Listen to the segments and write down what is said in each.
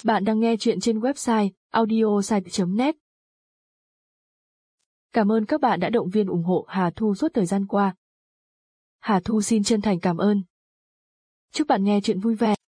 Bạn đang nghe chuyện trên website audiosite.net. Cảm ơn các bạn đã động viên ủng hộ Hà Thu suốt thời gian qua. Hà Thu xin chân thành cảm ơn. Chúc bạn nghe chuyện vui vẻ.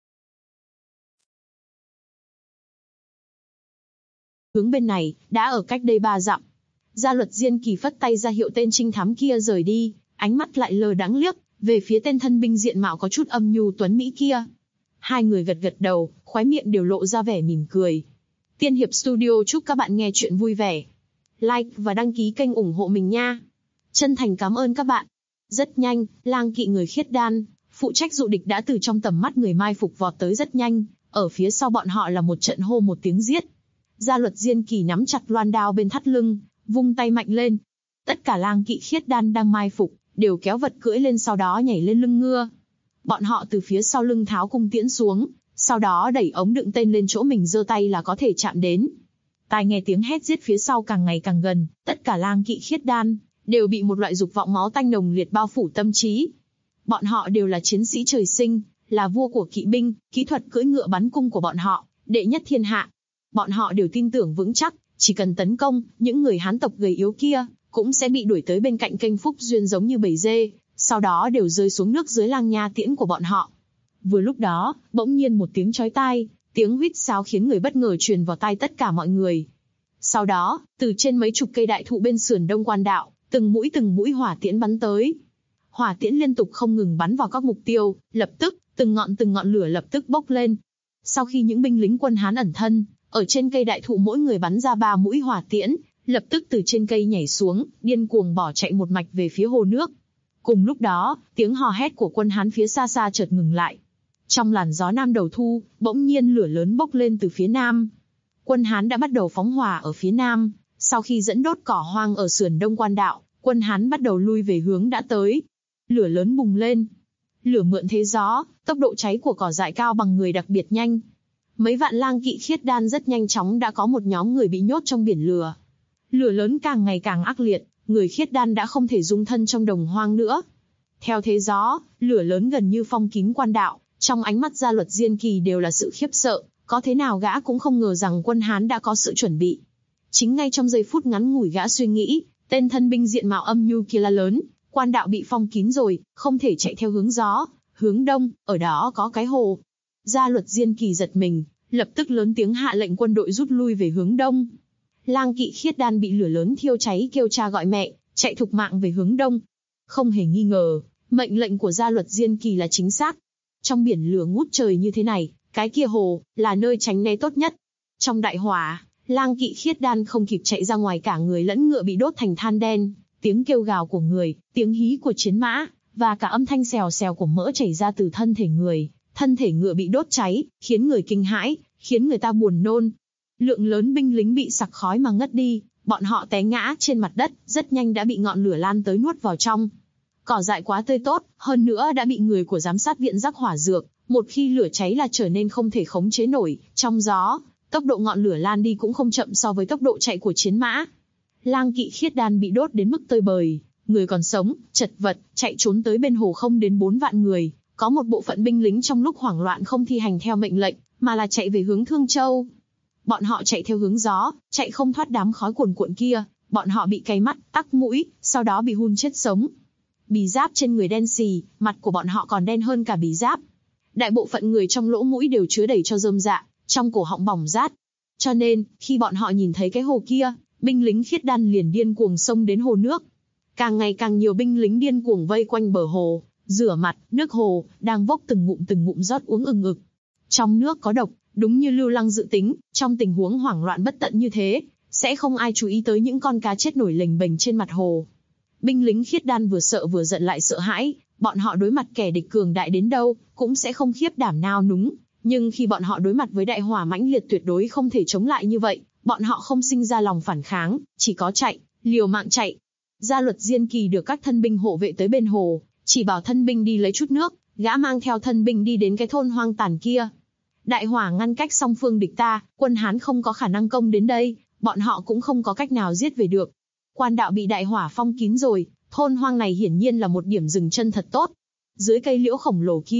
Hướng bên này, đã ở cách đây 3 dặm. Gia Luật Diên Kỳ phất tay ra hiệu tên trinh thám kia rời đi, ánh mắt lại lờ đãng liếc về phía tên thân binh diện mạo có chút âm nhu tuấn mỹ kia. Hai người gật gật đầu, khóe miệng đều lộ ra vẻ mỉm cười. Tiên Hiệp Studio chúc các bạn nghe chuyện vui vẻ. Like và đăng ký kênh ủng hộ mình nha. Chân thành cảm ơn các bạn. Rất nhanh, lang kỵ người khiết đan, phụ trách dụ địch đã từ trong tầm mắt người mai phục vọt tới rất nhanh, ở phía sau bọn họ là một trận hô một tiếng giết. Gia Luật Diên Kỳ nắm chặt loan đao bên thắt lưng, vung tay mạnh lên. Tất cả lang kỵ khiết đan đang mai phục, đều kéo vật cưỡi lên sau đó nhảy lên lưng ngựa. Bọn họ từ phía sau lưng tháo cung tiễn xuống, sau đó đẩy ống đựng tên lên chỗ mình giơ tay là có thể chạm đến. Tai nghe tiếng hét giết phía sau càng ngày càng gần, tất cả lang kỵ khiết đan đều bị một loại dục vọng máu tanh nồng liệt bao phủ tâm trí. Bọn họ đều là chiến sĩ trời sinh, là vua của kỵ binh, kỹ thuật cưỡi ngựa bắn cung của bọn họ đệ nhất thiên hạ. Bọn họ đều tin tưởng vững chắc, chỉ cần tấn công, những người Hán tộc gầy yếu kia cũng sẽ bị đuổi tới bên cạnh kênh Phúc Duyên giống như bầy dê, sau đó đều rơi xuống nước dưới lang nha tiễn của bọn họ. Vừa lúc đó, bỗng nhiên một tiếng chói tai, tiếng huýt sáo khiến người bất ngờ truyền vào tai tất cả mọi người. Sau đó, từ trên mấy chục cây đại thụ bên sườn đông quan đạo, từng mũi hỏa tiễn bắn tới. Hỏa tiễn liên tục không ngừng bắn vào các mục tiêu, lập tức, từng ngọn lửa lập tức bốc lên. Sau khi những binh lính quân Hán ẩn thân, ở trên cây đại thụ mỗi người bắn ra 3 mũi hỏa tiễn, lập tức từ trên cây nhảy xuống, điên cuồng bỏ chạy một mạch về phía hồ nước. Cùng lúc đó, tiếng hò hét của quân Hán phía xa xa chợt ngừng lại. Trong làn gió nam đầu thu, bỗng nhiên lửa lớn bốc lên từ phía nam. Quân Hán đã bắt đầu phóng hỏa ở phía nam, sau khi dẫn đốt cỏ hoang ở sườn đông quan đạo, quân Hán bắt đầu lui về hướng đã tới. Lửa lớn bùng lên. Lửa mượn thế gió, tốc độ cháy của cỏ dại cao bằng người đặc biệt nhanh. Mấy vạn lang kỵ khiết đan rất nhanh chóng đã có một nhóm người bị nhốt trong biển lửa. Lửa lớn càng ngày càng ác liệt, người khiết đan đã không thể dung thân trong đồng hoang nữa. Theo thế gió, lửa lớn gần như phong kín quan đạo, trong ánh mắt Gia Luật Diên Kỳ đều là sự khiếp sợ, có thế nào gã cũng không ngờ rằng quân Hán đã có sự chuẩn bị. Chính ngay trong giây phút ngắn ngủi gã suy nghĩ, tên thân binh diện mạo âm nhu kia la lớn, quan đạo bị phong kín rồi, không thể chạy theo hướng gió, hướng đông, ở đó có cái hồ. Gia Luật Diên Kỳ giật mình, lập tức lớn tiếng hạ lệnh quân đội rút lui về hướng đông. Lang kỵ khiết đan bị lửa lớn thiêu cháy kêu cha gọi mẹ, chạy thục mạng về hướng đông. Không hề nghi ngờ, mệnh lệnh của Gia Luật Diên Kỳ là chính xác. Trong biển lửa ngút trời như thế này, cái kia hồ là nơi tránh né tốt nhất. Trong đại hỏa, lang kỵ khiết đan không kịp chạy ra ngoài, cả người lẫn ngựa bị đốt thành than đen. Tiếng kêu gào của người, tiếng hí của chiến mã, và cả âm thanh xèo xèo của mỡ chảy ra từ thân thể người. Thân thể ngựa bị đốt cháy, khiến người kinh hãi, khiến người ta buồn nôn. Lượng lớn binh lính bị sặc khói mà ngất đi, bọn họ té ngã trên mặt đất, rất nhanh đã bị ngọn lửa lan tới nuốt vào trong. Cỏ dại quá tươi tốt, hơn nữa đã bị người của giám sát viện rắc hỏa dược, một khi lửa cháy là trở nên không thể khống chế nổi. Trong gió, tốc độ ngọn lửa lan đi cũng không chậm so với tốc độ chạy của chiến mã. Lang kỵ khiết đan bị đốt đến mức tơi bời, người còn sống, chật vật, chạy trốn tới bên hồ không đến 4 vạn người. Có một bộ phận binh lính trong lúc hoảng loạn không thi hành theo mệnh lệnh, mà là chạy về hướng Thương Châu. Bọn họ chạy theo hướng gió, chạy không thoát đám khói cuồn cuộn kia, bọn họ bị cay mắt, tắc mũi, sau đó bị hun chết sống. Bì giáp trên người đen xì, mặt của bọn họ còn đen hơn cả bì giáp. Đại bộ phận người trong lỗ mũi đều chứa đầy cho rơm dạ, trong cổ họng bỏng rát. Cho nên, khi bọn họ nhìn thấy cái hồ kia, binh lính khiết đan liền điên cuồng xông đến hồ nước. Càng ngày càng nhiều binh lính điên cuồng vây quanh bờ hồ, rửa mặt, nước hồ, đang vốc từng ngụm rót uống ừng ực. Trong nước có độc, đúng như Lưu Lăng dự tính, trong tình huống hoảng loạn bất tận như thế, sẽ không ai chú ý tới những con cá chết nổi lềnh bềnh trên mặt hồ. Binh lính khiết đan vừa sợ vừa giận lại sợ hãi, bọn họ đối mặt kẻ địch cường đại đến đâu, cũng sẽ không khiếp đảm nao núng. Nhưng khi bọn họ đối mặt với đại hỏa mãnh liệt tuyệt đối không thể chống lại như vậy, bọn họ không sinh ra lòng phản kháng, chỉ có chạy, liều mạng chạy. Gia Luật Diên Kỳ được các thân binh hộ vệ tới bên hồ, chỉ bảo thân binh đi lấy chút nước, gã mang theo thân binh đi đến cái thôn hoang tàn kia. Đại hỏa ngăn cách song phương địch ta, quân Hán không có khả năng công đến đây, bọn họ cũng không có cách nào giết về được. Quan đạo bị đại hỏa phong kín rồi, thôn hoang này hiển nhiên là một điểm dừng chân thật tốt. Dưới cây liễu khổng lồ kia,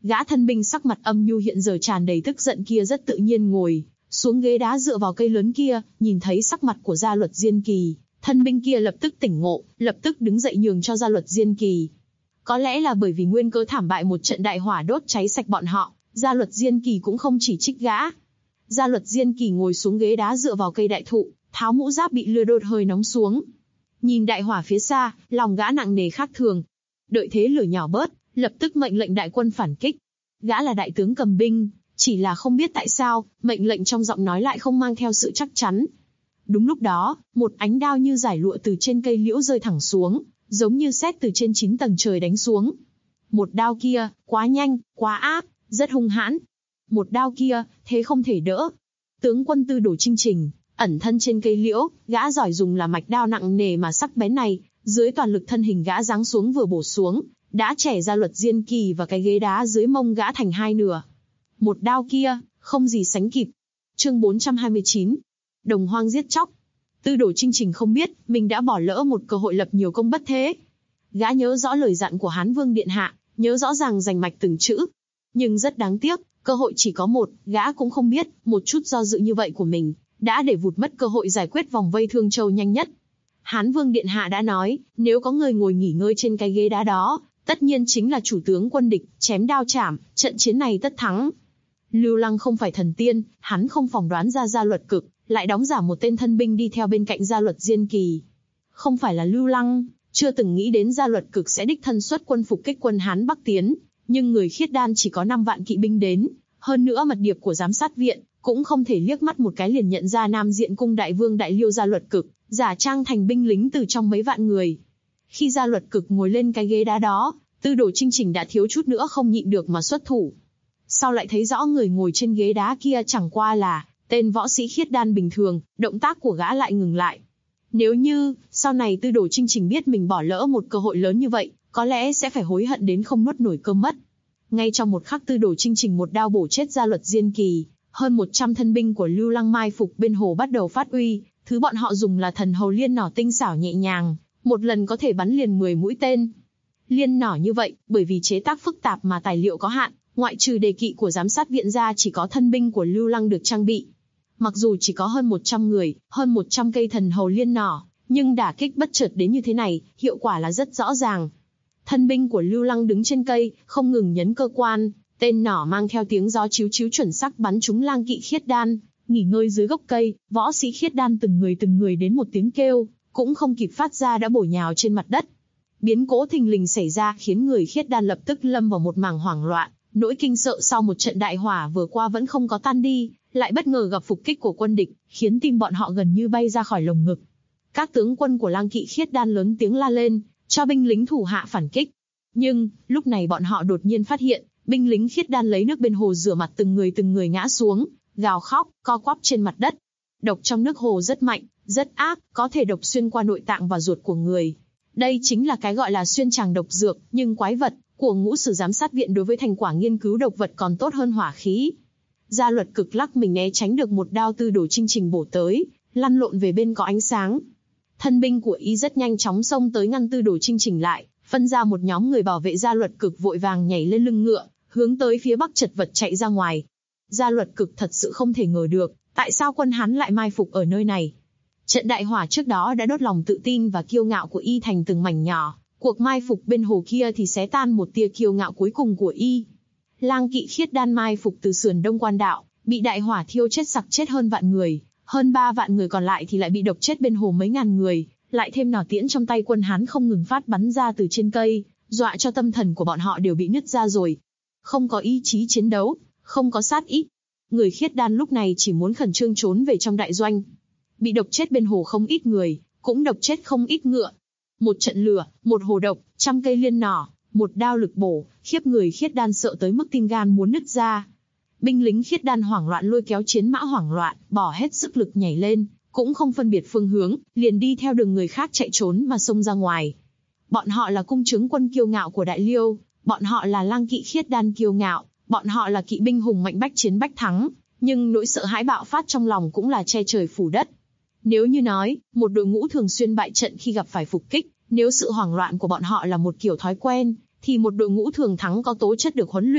Gã thân binh sắc mặt âm nhu hiện giờ tràn đầy tức giận kia rất tự nhiên ngồi xuống ghế đá dựa vào cây lớn kia, nhìn thấy sắc mặt của Gia Luật Diên Kỳ, thân binh kia lập tức tỉnh ngộ, lập tức đứng dậy nhường cho Gia Luật Diên Kỳ. Có lẽ là bởi vì nguyên cớ thảm bại một trận đại hỏa đốt cháy sạch bọn họ, Gia Luật Diên Kỳ cũng không chỉ trích gã. Gia Luật Diên Kỳ ngồi xuống ghế đá dựa vào cây đại thụ, tháo mũ giáp bị lưa đốt hơi nóng xuống. Nhìn đại hỏa phía xa, lòng gã nặng nề khác thường. Đợi thế lửa nhỏ bớt, lập tức mệnh lệnh đại quân phản kích. Gã là đại tướng cầm binh, chỉ là không biết tại sao, mệnh lệnh trong giọng nói lại không mang theo sự chắc chắn. Đúng lúc đó, một ánh đao như giải lụa từ trên cây liễu rơi thẳng xuống, giống như sét từ trên 9 tầng trời đánh xuống. Một đao kia, quá nhanh, quá ác, rất hung hãn. Một đao kia, thế không thể đỡ. Tướng quân Tư Đồ Chinh Trình, ẩn thân trên cây liễu, gã giỏi dùng là mạch đao nặng nề mà sắc bén này, dưới toàn lực thân hình gã giáng xuống vừa bổ xuống, đã chẻ Gia Luật Diên Kỳ và cái ghế đá dưới mông gã thành hai nửa. Một đao kia, không gì sánh kịp. Chương 429. Đồng hoang giết chóc. Tư Đồ Chinh Trình không biết, mình đã bỏ lỡ một cơ hội lập nhiều công bất thế. Gã nhớ rõ lời dặn của Hán Vương Điện Hạ, nhớ rõ ràng rành mạch từng chữ. Nhưng rất đáng tiếc, cơ hội chỉ có một, gã cũng không biết, một chút do dự như vậy của mình, đã để vụt mất cơ hội giải quyết vòng vây Thương Châu nhanh nhất. Hán Vương Điện Hạ đã nói, nếu có người ngồi nghỉ ngơi trên cái ghế đá đó, tất nhiên chính là chủ tướng quân địch, chém đao chảm, trận chiến này tất thắng. Lưu Lăng không phải thần tiên, hắn không phỏng đoán ra Gia Luật Cực, lại đóng giả một tên thân binh đi theo bên cạnh Gia Luật Diên Kỳ. Không phải là Lưu Lăng, chưa từng nghĩ đến Gia Luật Cực sẽ đích thân xuất quân phục kích quân Hán Bắc tiến, nhưng người Khiết Đan chỉ có 5 vạn kỵ binh đến, hơn nữa mật điệp của giám sát viện, cũng không thể liếc mắt một cái liền nhận ra Nam Diện cung đại vương Đại Liêu Gia Luật Cực, giả trang thành binh lính từ trong mấy vạn người. Khi Gia Luật Cực ngồi lên cái ghế đá đó, Tư Đồ Chinh Trình đã thiếu chút nữa không nhịn được mà xuất thủ. Sau lại thấy rõ người ngồi trên ghế đá kia chẳng qua là tên võ sĩ Khiết Đan bình thường, động tác của gã lại ngừng lại. Nếu như sau này Tư Đồ Chinh Trình biết mình bỏ lỡ một cơ hội lớn như vậy, có lẽ sẽ phải hối hận đến không nuốt nổi cơm mất. Ngay trong một khắc Tư Đồ Chinh Trình một đao bổ chết Gia Luật Diên Kỳ, hơn 100 thân binh của Lưu Lăng mai phục bên hồ bắt đầu phát uy, thứ bọn họ dùng là thần hầu liên nỏ tinh xảo nhẹ nhàng, một lần có thể bắn liền 10 mũi tên. Liên nỏ như vậy, bởi vì chế tác phức tạp mà tài liệu có hạn, ngoại trừ đề kỵ của giám sát viện ra chỉ có thân binh của Lưu Lăng được trang bị. Mặc dù chỉ có hơn 100 người, hơn 100 cây thần hầu liên nỏ, nhưng đả kích bất chợt đến như thế này, hiệu quả là rất rõ ràng. Thân binh của Lưu Lăng đứng trên cây, không ngừng nhấn cơ quan, tên nỏ mang theo tiếng gió chíu chíu chuẩn xác bắn trúng lang kỵ Khiết Đan, nghỉ ngơi dưới gốc cây, võ sĩ Khiết Đan từng người đến một tiếng kêu, cũng không kịp phát ra đã bổ nhào trên mặt đất. Biến cố thình lình xảy ra khiến người Khiết Đan lập tức lâm vào một mảng hoảng loạn, nỗi kinh sợ sau một trận đại hỏa vừa qua vẫn không có tan đi, lại bất ngờ gặp phục kích của quân địch, khiến tim bọn họ gần như bay ra khỏi lồng ngực. Các tướng quân của lang kỵ Khiết Đan lớn tiếng la lên, cho binh lính thủ hạ phản kích. Nhưng, lúc này bọn họ đột nhiên phát hiện, binh lính Khiết Đan lấy nước bên hồ rửa mặt từng người ngã xuống, gào khóc, co quắp trên mặt đất. Độc trong nước hồ rất mạnh, rất ác, có thể độc xuyên qua nội tạng và ruột của người. Đây chính là cái gọi là xuyên tràng độc dược, nhưng quái vật của Ngũ Sử giám sát viện đối với thành quả nghiên cứu độc vật còn tốt hơn hỏa khí. Gia Luật Cực lắc mình né tránh được một đao Tư Đồ Chinh Trình bổ tới, lăn lộn về bên có ánh sáng. Thân binh của y rất nhanh chóng xông tới ngăn Tư Đồ Chinh Trình lại, phân ra một nhóm người bảo vệ Gia Luật Cực vội vàng nhảy lên lưng ngựa, hướng tới phía bắc chật vật chạy ra ngoài. Gia Luật Cực thật sự không thể ngờ được, tại sao quân Hán lại mai phục ở nơi này. Trận đại hỏa trước đó đã đốt lòng tự tin và kiêu ngạo của y thành từng mảnh nhỏ, cuộc mai phục bên hồ kia thì xé tan một tia kiêu ngạo cuối cùng của y. Lang kỵ Khiết Đan mai phục từ sườn Đông Quan Đạo, bị đại hỏa thiêu chết sặc chết hơn vạn người, hơn 3 vạn người còn lại thì lại bị độc chết bên hồ mấy ngàn người, lại thêm nỏ tiễn trong tay quân Hán không ngừng phát bắn ra từ trên cây, dọa cho tâm thần của bọn họ đều bị nứt ra rồi. Không có ý chí chiến đấu, không có sát ý. Người Khiết Đan lúc này chỉ muốn khẩn trương trốn về trong đại doanh. Bị độc chết bên hồ không ít người, cũng độc chết không ít ngựa. Một trận lửa, một hồ độc, 100 cây liên nỏ, một đao lực bổ, khiếp người Khiết Đan sợ tới mức tim gan muốn nứt ra. Binh lính Khiết Đan hoảng loạn lôi kéo chiến mã hoảng loạn, bỏ hết sức lực nhảy lên, cũng không phân biệt phương hướng, liền đi theo đường người khác chạy trốn mà xông ra ngoài. Bọn họ là cung trướng quân kiêu ngạo của Đại Liêu, bọn họ là lang kỵ Khiết Đan kiêu ngạo, bọn họ là kỵ binh hùng mạnh bách chiến bách thắng, nhưng nỗi sợ hãi bạo phát trong lòng cũng là che trời phủ đất. Nếu như nói, một đội ngũ thường xuyên bại trận khi gặp phải phục kích, nếu sự hoảng loạn của bọn họ là một kiểu thói quen, thì một đội ngũ thường thắng có tố chất được huấn luyện,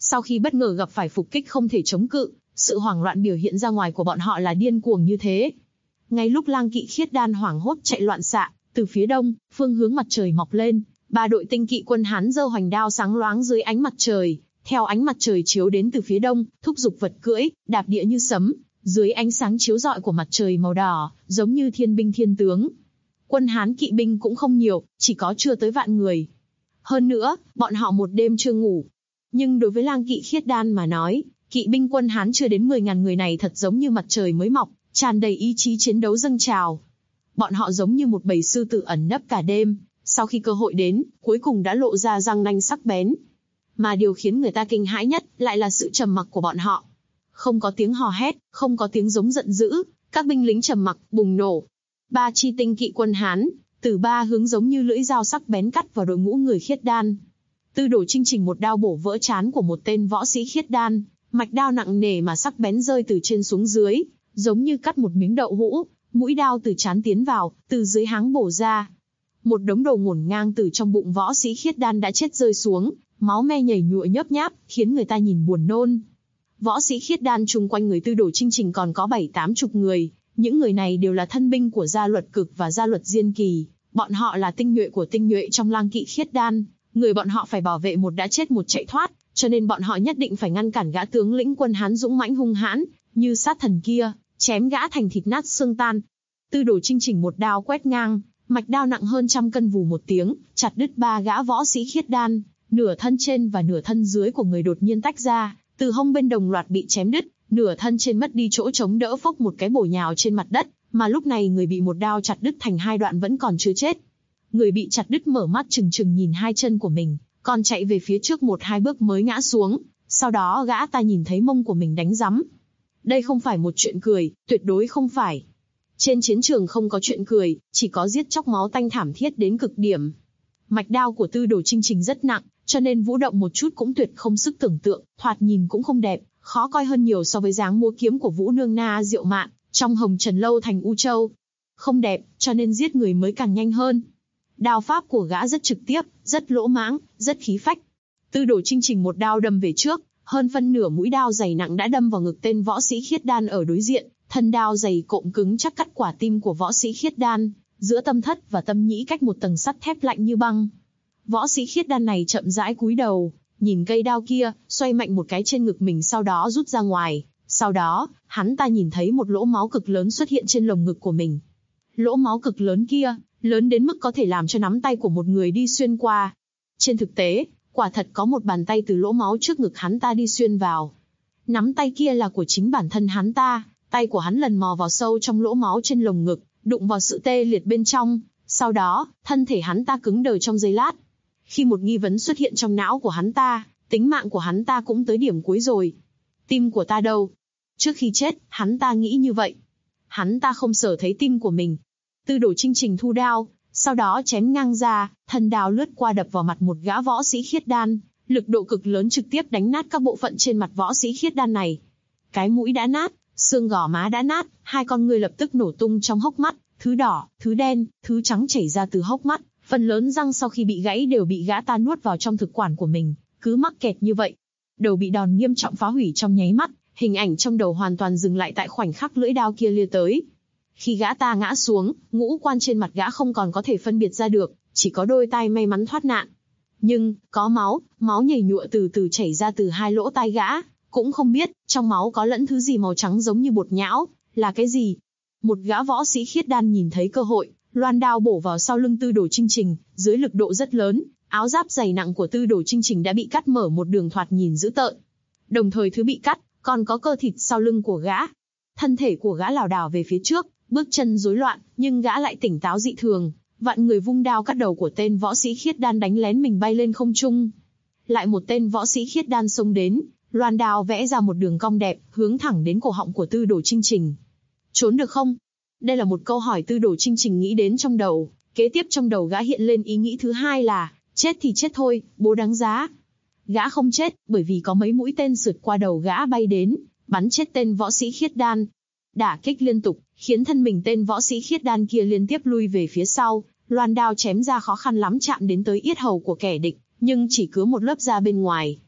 Sau khi bất ngờ gặp phải phục kích không thể chống cự, sự hoảng loạn biểu hiện ra ngoài của bọn họ là điên cuồng như thế. Ngay lúc Lang Kỵ Khiết Đan hoảng hốt chạy loạn xạ, từ phía đông, phương hướng mặt trời mọc lên, 3 đội tinh kỵ quân Hán giơ hoành đao sáng loáng dưới ánh mặt trời, theo ánh mặt trời chiếu đến từ phía đông, thúc giục vật cưỡi, đạp địa như sấm, dưới ánh sáng chiếu rọi của mặt trời màu đỏ, giống như thiên binh thiên tướng. Quân Hán kỵ binh cũng không nhiều, chỉ có chưa tới vạn người. Hơn nữa, bọn họ một đêm chưa ngủ. Nhưng đối với Lang Kỵ Khiết Đan mà nói, kỵ binh quân Hán chưa đến 10.000 người này thật giống như mặt trời mới mọc, tràn đầy ý chí chiến đấu dâng trào. Bọn họ giống như một bầy sư tử ẩn nấp cả đêm, sau khi cơ hội đến, cuối cùng đã lộ ra răng nanh sắc bén. Mà điều khiến người ta kinh hãi nhất lại là sự trầm mặc của bọn họ. Không có tiếng hò hét, không có tiếng giống giận dữ, các binh lính trầm mặc, bùng nổ. 3 chi tinh kỵ quân Hán, từ 3 hướng giống như lưỡi dao sắc bén cắt vào đội ngũ người Khiết Đan. Tư Đồ Chinh Trình một đao bổ vỡ trán của một tên võ sĩ Khiết Đan, mạch đao nặng nề mà sắc bén rơi từ trên xuống dưới, giống như cắt một miếng đậu hũ, mũi đao từ trán tiến vào, từ dưới háng bổ ra. Một đống đầu ngổn ngang từ trong bụng võ sĩ Khiết Đan đã chết rơi xuống, máu me nhảy nhụa nhớp nháp, khiến người ta nhìn buồn nôn. Võ sĩ Khiết Đan chung quanh người Tư Đồ Chinh Trình còn có 7-80 người, những người này đều là thân binh của Gia Luật Cực và Gia Luật Diên Kỳ, bọn họ là tinh nhuệ của tinh nhuệ trong Lang Kỵ Khiết Đan, người bọn họ phải bảo vệ một đã chết một chạy thoát, cho nên bọn họ nhất định phải ngăn cản gã tướng lĩnh quân Hán dũng mãnh hung hãn, như sát thần kia, chém gã thành thịt nát xương tan. Tư Đồ Chinh Trình một đao quét ngang, mạch đao nặng hơn 100 cân vù một tiếng, chặt đứt 3 gã võ sĩ Khiết Đan, nửa thân trên và nửa thân dưới của người đột nhiên tách ra, từ hông bên đồng loạt bị chém đứt, nửa thân trên mất đi chỗ chống đỡ phốc một cái bổ nhào trên mặt đất, mà lúc này người bị một đao chặt đứt thành 2 đoạn vẫn còn chưa chết. Người bị chặt đứt mở mắt trừng trừng nhìn 2 chân của mình, còn chạy về phía trước 1-2 bước mới ngã xuống, sau đó gã ta nhìn thấy mông của mình đánh rắm. Đây không phải một chuyện cười, tuyệt đối không phải. Trên chiến trường không có chuyện cười, chỉ có giết chóc máu tanh thảm thiết đến cực điểm. Mạch đao của Tư Đồ Chinh Trình rất nặng, cho nên vũ động một chút cũng tuyệt không sức tưởng tượng, thoạt nhìn cũng không đẹp, khó coi hơn nhiều so với dáng múa kiếm của Vũ Nương Na Diệu Mạn trong Hồng Trần Lâu thành U Châu. Không đẹp, cho nên giết người mới càng nhanh hơn. Đao pháp của gã rất trực tiếp, rất lỗ mãng, rất khí phách. Tư Đồ Chinh Trình một đao đâm về trước, hơn phân nửa mũi đao dày nặng đã đâm vào ngực tên võ sĩ Khiết Đan ở đối diện, thân đao dày cộm cứng chắc cắt quả tim của võ sĩ Khiết Đan, giữa tâm thất và tâm nhĩ cách một tầng sắt thép lạnh như băng. Võ sĩ Khiết Đan này chậm rãi cúi đầu, nhìn cây đao kia, xoay mạnh một cái trên ngực mình sau đó rút ra ngoài. Sau đó, hắn ta nhìn thấy một lỗ máu cực lớn xuất hiện trên lồng ngực của mình. Lỗ máu cực lớn kia, lớn đến mức có thể làm cho nắm tay của một người đi xuyên qua. Trên thực tế, quả thật có một bàn tay từ lỗ máu trước ngực hắn ta đi xuyên vào. Nắm tay kia là của chính bản thân hắn ta, tay của hắn lần mò vào sâu trong lỗ máu trên lồng ngực, đụng vào sự tê liệt bên trong. Sau đó, thân thể hắn ta cứng đờ trong giây lát. Khi một nghi vấn xuất hiện trong não của hắn ta, tính mạng của hắn ta cũng tới điểm cuối rồi. Tim của ta đâu? Trước khi chết, hắn ta nghĩ như vậy. Hắn ta không sờ thấy tim của mình. Tư Đồ Chinh Trình thu đao, sau đó chém ngang ra, thân đao lướt qua đập vào mặt một gã võ sĩ Khiết Đan, lực độ cực lớn trực tiếp đánh nát các bộ phận trên mặt võ sĩ Khiết Đan này. Cái mũi đã nát, xương gò má đã nát, 2 con ngươi lập tức nổ tung trong hốc mắt, thứ đỏ, thứ đen, thứ trắng chảy ra từ hốc mắt, phần lớn răng sau khi bị gãy đều bị gã ta nuốt vào trong thực quản của mình, cứ mắc kẹt như vậy. Đầu bị đòn nghiêm trọng phá hủy trong nháy mắt, hình ảnh trong đầu hoàn toàn dừng lại tại khoảnh khắc lưỡi đao kia lia tới. Khi gã ta ngã xuống, ngũ quan trên mặt gã không còn có thể phân biệt ra được, chỉ có đôi tai may mắn thoát nạn. Nhưng, có máu nhầy nhụa từ từ chảy ra từ 2 lỗ tai gã, cũng không biết, trong máu có lẫn thứ gì màu trắng giống như bột nhão, là cái gì. Một gã võ sĩ Khiết Đan nhìn thấy cơ hội, loan đao bổ vào sau lưng Tư Đồ Chinh Trình, dưới lực độ rất lớn, áo giáp dày nặng của Tư Đồ Chinh Trình đã bị cắt mở một đường thoạt nhìn dữ tợn. Đồng thời thứ bị cắt, còn có cơ thịt sau lưng của gã. Thân thể của gã lảo đảo về phía trước, bước chân rối loạn, nhưng gã lại tỉnh táo dị thường, vặn người vung đao cắt đầu của tên võ sĩ Khiết Đan đánh lén mình bay lên không trung. Lại một tên võ sĩ Khiết Đan xông đến, loan đao vẽ ra một đường cong đẹp, hướng thẳng đến cổ họng của Tư Đồ Chinh Trình. Trốn được không? Đây là một câu hỏi Tư Đồ Chinh Trình nghĩ đến trong đầu. Kế tiếp trong đầu gã hiện lên ý nghĩ thứ hai là, chết thì chết thôi, bố đáng giá. Gã không chết, bởi vì có mấy mũi tên sượt qua đầu gã bay đến, bắn chết tên võ sĩ Khiết Đan. Đả kích liên tục, khiến thân mình tên võ sĩ Khiết Đan kia liên tiếp lui về phía sau, loan đao chém ra khó khăn lắm chạm đến tới yết hầu của kẻ địch, nhưng chỉ cứa một lớp da bên ngoài.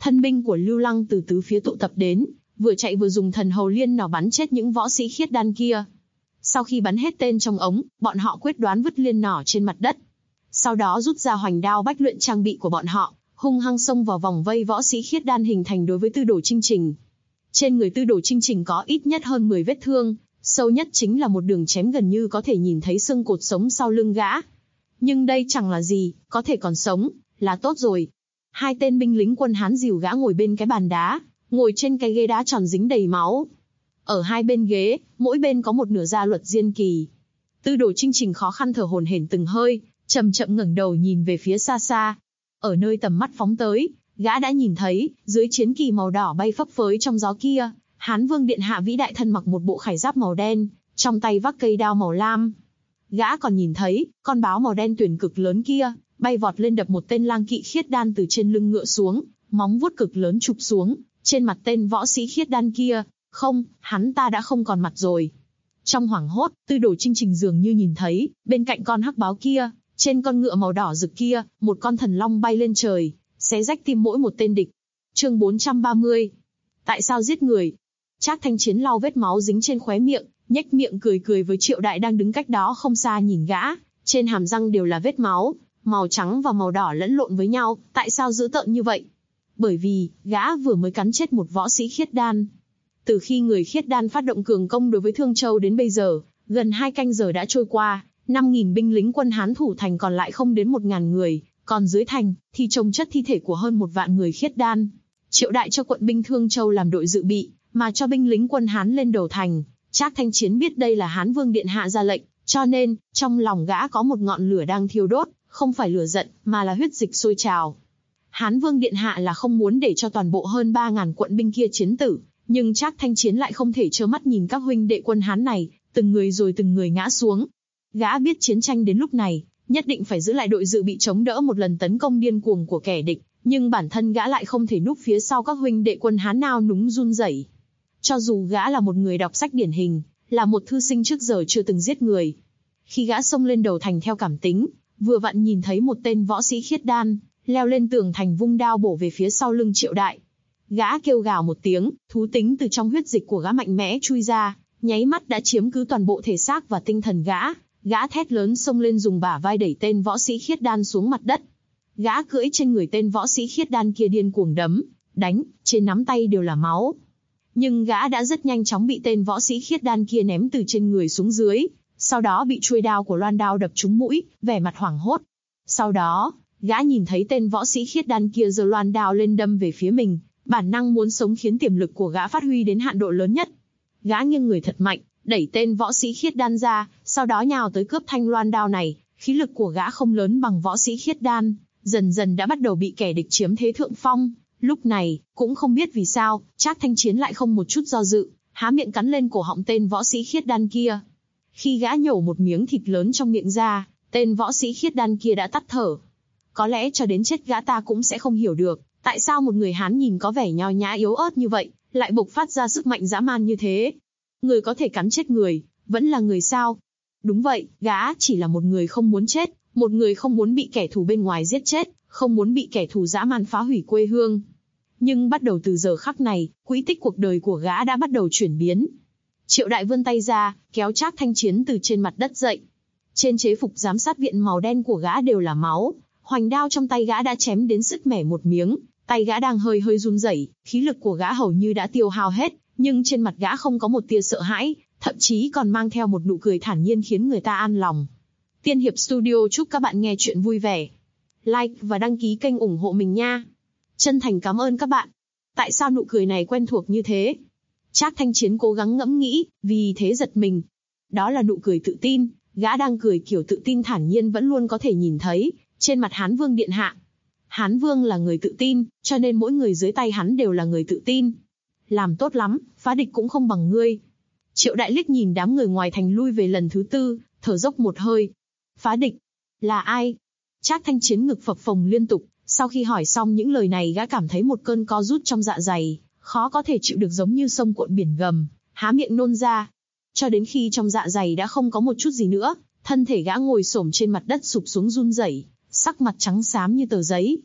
Thân binh của Lưu Lăng từ tứ phía tụ tập đến, vừa chạy vừa dùng thần hầu liên nỏ bắn chết những võ sĩ khiết đan kia. Sau khi bắn hết tên trong ống, bọn họ quyết đoán vứt liên nỏ trên mặt đất. Sau đó rút ra hoành đao bách luyện trang bị của bọn họ, hung hăng xông vào vòng vây võ sĩ khiết đan hình thành đối với Tư Đồ Chinh Trình. Trên người Tư Đồ Chinh Trình có ít nhất hơn 10 vết thương, sâu nhất chính là một đường chém gần như có thể nhìn thấy xương cột sống sau lưng gã. Nhưng đây chẳng là gì, có thể còn sống, là tốt rồi. Hai tên binh lính quân Hán dìu gã ngồi bên cái bàn đá, ngồi trên cái ghế đá tròn dính đầy máu. Ở hai bên ghế, mỗi bên có một nửa gia luật diên kỳ. Tư Đồ Chinh Trình khó khăn thở hổn hển từng hơi, chậm chậm ngẩng đầu nhìn về phía xa xa. Ở nơi tầm mắt phóng tới, gã đã nhìn thấy, dưới chiến kỳ màu đỏ bay phấp phới trong gió kia, Hán Vương điện hạ vĩ đại thân mặc một bộ khải giáp màu đen, trong tay vác cây đao màu lam. Gã còn nhìn thấy, con báo màu đen tuyển cực lớn kia, bay vọt lên đập một tên lang kỵ khiết đan từ trên lưng ngựa xuống, móng vuốt cực lớn chụp xuống, trên mặt tên võ sĩ khiết đan kia. Không, hắn ta đã không còn mặt rồi. Trong hoảng hốt, Tư Đồ Chinh Trình dường như nhìn thấy, bên cạnh con hắc báo kia, trên con ngựa màu đỏ rực kia, một con thần long bay lên trời, xé rách tim mỗi một tên địch. Chương 430. Tại sao giết người? Trác Thanh Chiến lau vết máu dính trên khóe miệng, nhếch miệng cười cười với Triệu Đại đang đứng cách đó không xa nhìn gã, trên hàm răng đều là vết máu, màu trắng và màu đỏ lẫn lộn với nhau, tại sao dữ tợn như vậy? Bởi vì, gã vừa mới cắn chết một võ sĩ khiết đan. Từ khi người khiết đan phát động cường công đối với Thương Châu đến bây giờ, gần 2 canh giờ đã trôi qua, 5.000 binh lính quân Hán thủ thành còn lại không đến 1.000 người, còn dưới thành thì chồng chất thi thể của hơn 1 vạn người khiết đan. Triệu Đại cho quận binh Thương Châu làm đội dự bị, mà cho binh lính quân Hán lên đầu thành. Trác Thanh Chiến biết đây là Hán Vương điện hạ ra lệnh, cho nên trong lòng gã có một ngọn lửa đang thiêu đốt, không phải lửa giận, mà là huyết dịch sôi trào. Hán Vương điện hạ là không muốn để cho toàn bộ hơn 3.000 quận binh kia chiến tử, nhưng Trác Thanh Chiến lại không thể trơ mắt nhìn các huynh đệ quân Hán này, từng người rồi từng người ngã xuống. Gã biết chiến tranh đến lúc này, nhất định phải giữ lại đội dự bị chống đỡ một lần tấn công điên cuồng của kẻ địch, nhưng bản thân gã lại không thể núp phía sau các huynh đệ quân Hán nào núng run rẩy. Cho dù gã là một người đọc sách điển hình, là một thư sinh trước giờ chưa từng giết người. Khi gã xông lên đầu thành theo cảm tính, vừa vặn nhìn thấy một tên võ sĩ khiết đan, leo lên tường thành vung đao bổ về phía sau lưng Triệu Đại. Gã kêu gào một tiếng, thú tính từ trong huyết dịch của gã mạnh mẽ chui ra, nháy mắt đã chiếm cứ toàn bộ thể xác và tinh thần gã. Gã thét lớn xông lên dùng bả vai đẩy tên võ sĩ khiết đan xuống mặt đất. Gã cưỡi trên người tên võ sĩ khiết đan kia điên cuồng đấm, đánh, trên nắm tay đều là máu. Nhưng gã đã rất nhanh chóng bị tên võ sĩ khiết đan kia ném từ trên người xuống dưới, sau đó bị chuôi đao của loan đao đập trúng mũi, vẻ mặt hoảng hốt. Sau đó, gã nhìn thấy tên võ sĩ khiết đan kia giơ loan đao lên đâm về phía mình, bản năng muốn sống khiến tiềm lực của gã phát huy đến hạn độ lớn nhất. Gã nghiêng người thật mạnh, đẩy tên võ sĩ khiết đan ra, sau đó nhào tới cướp thanh loan đao này. Khí lực của gã không lớn bằng võ sĩ khiết đan, dần dần đã bắt đầu bị kẻ địch chiếm thế thượng phong. Lúc này, cũng không biết vì sao, Trác Thanh Chiến lại không một chút do dự, há miệng cắn lên cổ họng tên võ sĩ khiết đan kia. Khi gã nhổ một miếng thịt lớn trong miệng ra, tên võ sĩ khiết đan kia đã tắt thở. Có lẽ cho đến chết gã ta cũng sẽ không hiểu được, tại sao một người Hán nhìn có vẻ nho nhã yếu ớt như vậy, lại bộc phát ra sức mạnh dã man như thế. Người có thể cắn chết người, vẫn là người sao? Đúng vậy, gã chỉ là một người không muốn chết, một người không muốn bị kẻ thù bên ngoài giết chết, không muốn bị kẻ thù dã man phá hủy quê hương. Nhưng bắt đầu từ giờ khắc này, quỹ tích cuộc đời của gã đã bắt đầu chuyển biến. Triệu Đại vươn tay ra, kéo Trác Thanh Chiến từ trên mặt đất dậy. Trên chế phục giám sát viện màu đen của gã đều là máu, hoành đao trong tay gã đã chém đến sứt mẻ một miếng, tay gã đang hơi hơi run rẩy, khí lực của gã hầu như đã tiêu hao hết, nhưng trên mặt gã không có một tia sợ hãi, thậm chí còn mang theo một nụ cười thản nhiên khiến người ta an lòng. Tiên Hiệp Studio chúc các bạn nghe chuyện vui vẻ. Like và đăng ký kênh ủng hộ mình nha. Chân thành cảm ơn các bạn. Tại sao nụ cười này quen thuộc như thế? Trác Thanh Chiến cố gắng ngẫm nghĩ, vì thế giật mình. Đó là nụ cười tự tin, gã đang cười kiểu tự tin thản nhiên vẫn luôn có thể nhìn thấy trên mặt Hán Vương điện hạ. Hán Vương là người tự tin, cho nên mỗi người dưới tay hắn đều là người tự tin. Làm tốt lắm, phá địch cũng không bằng ngươi. Triệu Đại liếc nhìn đám người ngoài thành lui về lần thứ 4, thở dốc một hơi. Phá địch? Là ai? Trác Thanh Chiến ngực phập phồng liên tục, sau khi hỏi xong những lời này gã cảm thấy một cơn co rút trong dạ dày, khó có thể chịu được giống như sông cuộn biển gầm, há miệng nôn ra. Cho đến khi trong dạ dày đã không có một chút gì nữa, thân thể gã ngồi xổm trên mặt đất sụp xuống run rẩy, sắc mặt trắng xám như tờ giấy.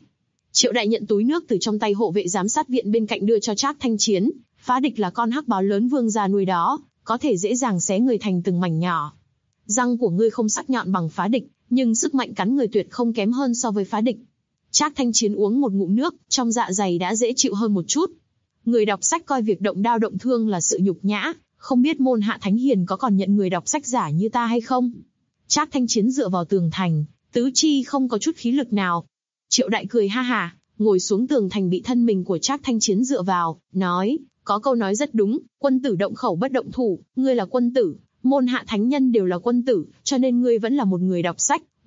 Triệu Đại nhận túi nước từ trong tay hộ vệ giám sát viện bên cạnh đưa cho Trác Thanh Chiến. Phá địch là con hắc báo lớn vương gia nuôi đó, có thể dễ dàng xé người thành từng mảnh nhỏ. Răng của ngươi không sắc nhọn bằng phá địch, nhưng sức mạnh cắn người tuyệt không kém hơn so với phá địch. Trác Thanh Chiến uống một ngụm nước, trong dạ dày đã dễ chịu hơn một chút. Người đọc sách coi việc động đao động thương là sự nhục nhã, không biết môn hạ thánh hiền có còn nhận người đọc sách giả như ta hay không? Trác Thanh Chiến dựa vào tường thành, tứ chi không có chút khí lực nào. Triệu Đại cười ha ha, ngồi xuống tường thành bị thân mình của Trác Thanh Chiến dựa vào, nói, có câu nói rất đúng, quân tử động khẩu bất động thủ, ngươi là quân tử, môn hạ thánh nhân đều là quân tử, cho nên ngươi vẫn là một người đọc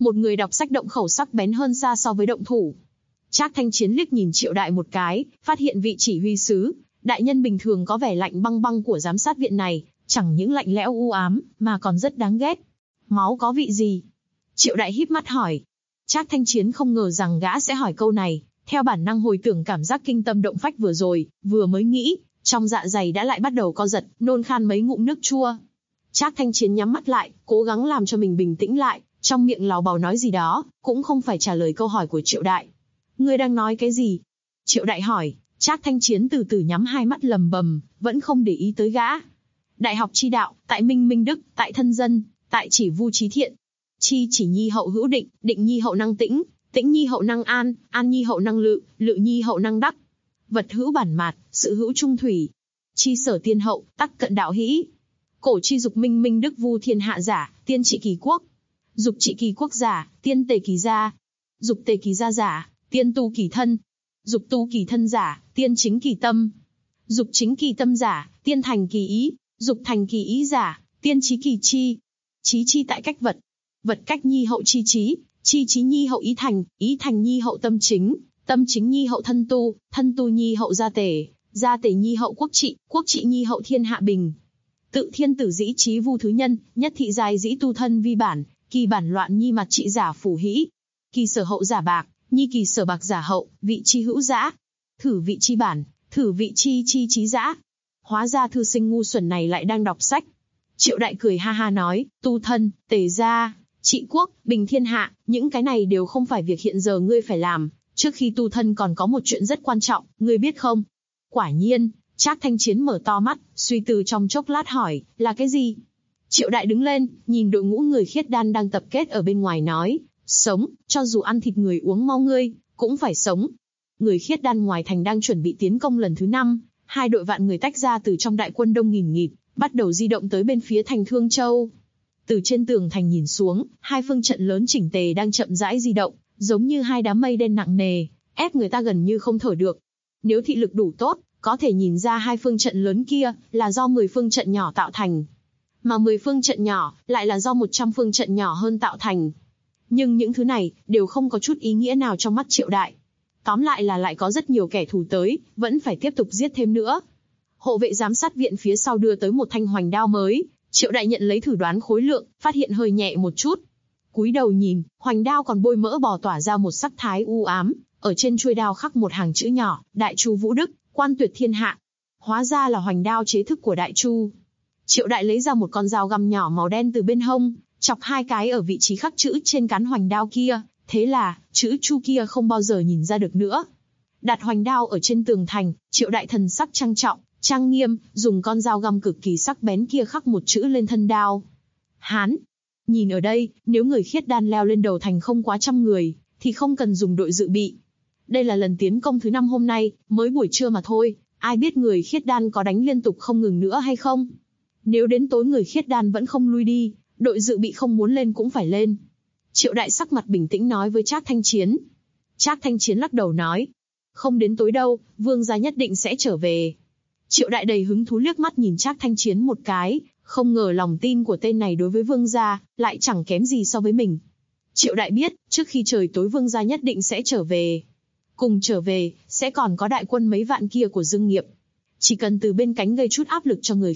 sách động khẩu sắc bén hơn xa so với động thủ. Trác Thanh Chiến liếc nhìn Triệu Đại một cái, phát hiện vị chỉ huy sứ, đại nhân bình thường có vẻ lạnh băng băng của giám sát viện này, chẳng những lạnh lẽo u ám, mà còn rất đáng ghét. Máu có vị gì? Triệu Đại híp mắt hỏi. Trác Thanh Chiến không ngờ rằng gã sẽ hỏi câu này, theo bản năng hồi tưởng cảm giác kinh tâm động phách vừa rồi, vừa mới nghĩ, trong dạ dày đã lại bắt đầu co giật, nôn khan mấy ngụm nước chua. Trác Thanh Chiến nhắm mắt lại, cố gắng làm cho mình bình tĩnh lại, trong miệng lào bào nói gì đó, cũng không phải trả lời câu hỏi của Triệu Đại. Ngươi đang nói cái gì? Triệu Đại hỏi. Trác Thanh Chiến từ từ nhắm hai mắt lầm bầm, vẫn không để ý tới gã. Đại học chi đạo, tại minh minh đức, tại thân dân, tại chỉ vu trí thiện. Chi chỉ nhi hậu hữu định, định nhi hậu năng tĩnh, tĩnh nhi hậu năng an, an nhi hậu năng lự, lự nhi hậu năng đắc. Vật hữu bản mạt, sự hữu trung thủy. Chi sở tiên hậu, tắc cận đạo hĩ. Cổ chi dục minh minh đức vu thiên hạ giả, tiên trị kỳ quốc. Dục trị kỳ quốc giả, tiên tề kỳ gia. Dục tề kỳ gia giả, tiên tu kỳ thân. Dục tu kỳ thân giả, tiên chính kỳ tâm. Dục chính kỳ tâm giả, tiên thành kỳ ý. Dục thành kỳ ý giả, tiên trí kỳ chi. Trí chi tại cách vật. Vật cách nhi hậu chi trí. Chi trí nhi hậu ý thành nhi hậu tâm chính. Tâm chính nhi hậu thân tu nhi hậu gia tể nhi hậu quốc trị nhi hậu thiên hạ bình. Tự thiên tử dĩ trí vu thứ nhân, nhất thị giai dĩ tu thân vi bản, kỳ bản loạn nhi mặt trị giả phủ hĩ. Kỳ sở hậu giả bạc, nhi kỳ sở bạc giả hậu, vị chi hữu dã. Thử vị chi bản, thử vị chi trí dã. Hóa ra thư sinh ngu xuẩn này lại đang đọc sách. Triệu Đại cười ha ha nói, tu thân, tề gia, trị quốc, bình thiên hạ, những cái này đều không phải việc hiện giờ ngươi phải làm. Trước khi tu thân còn có một chuyện rất quan trọng, ngươi biết không? Quả nhiên, Trác Thanh Chiến mở to mắt, suy tư trong chốc lát hỏi, là cái gì? Triệu Đại đứng lên, nhìn đội ngũ người khiết đan đang tập kết ở bên ngoài nói, sống, cho dù ăn thịt người uống máu ngươi, cũng phải sống. Người khiết đan ngoài thành đang chuẩn bị tiến công lần thứ 5, hai đội vạn người tách ra từ trong đại quân đông nghìn nghịt, bắt đầu di động tới bên phía thành Thương Châu. Từ trên tường thành nhìn xuống, hai phương trận lớn chỉnh tề đang chậm rãi di động, giống như hai đám mây đen nặng nề, ép người ta gần như không thở được. Nếu thị lực đủ tốt, có thể nhìn ra hai phương trận lớn kia là do 10 phương trận nhỏ tạo thành, mà 10 phương trận nhỏ lại là do 100 phương trận nhỏ hơn tạo thành. Nhưng những thứ này đều không có chút ý nghĩa nào trong mắt Triệu Đại. Tóm lại là lại có rất nhiều kẻ thù tới, vẫn phải tiếp tục giết thêm nữa. Hộ vệ giám sát viện phía sau đưa tới một thanh hoành đao mới, Triệu Đại nhận lấy thử đoán khối lượng, phát hiện hơi nhẹ một chút. Cúi đầu nhìn, hoành đao còn bôi mỡ bò tỏa ra một sắc thái u ám, ở trên chuôi đao khắc một hàng chữ nhỏ, Đại Chu Vũ Đức, quan tuyệt thiên hạ. Hóa ra là hoành đao chế thức của Đại Chu. Triệu Đại lấy ra một con dao găm nhỏ màu đen từ bên hông, chọc 2 cái ở vị trí khắc chữ trên cán hoành đao kia, thế là chữ Chu kia không bao giờ nhìn ra được nữa. Đặt hoành đao ở trên tường thành, Triệu Đại thần sắc trang trọng, trang nghiêm, dùng con dao găm cực kỳ sắc bén kia khắc một chữ lên thân đao. Hán. Nhìn ở đây, nếu người khiết đan leo lên đầu thành không quá 100 người, thì không cần dùng đội dự bị. Đây là lần tiến công thứ 5 hôm nay, mới buổi trưa mà thôi, ai biết người khiết đan có đánh liên tục không ngừng nữa hay không? Nếu đến tối người khiết đan vẫn không lui đi, đội dự bị không muốn lên cũng phải lên. Triệu Đại sắc mặt bình tĩnh nói với Trác Thanh Chiến. Trác Thanh Chiến lắc đầu nói, không đến tối đâu, vương gia nhất định sẽ trở về. Triệu Đại đầy hứng thú liếc mắt nhìn Trác Thanh Chiến một cái, không ngờ lòng tin của tên này đối với vương gia lại chẳng kém gì so với mình. Triệu Đại biết, trước khi trời tối vương gia nhất định sẽ trở về. Cùng trở về, sẽ còn có đại quân mấy vạn kia của Dương Nghiệp. Chỉ cần từ bên cánh gây chút áp lực cho người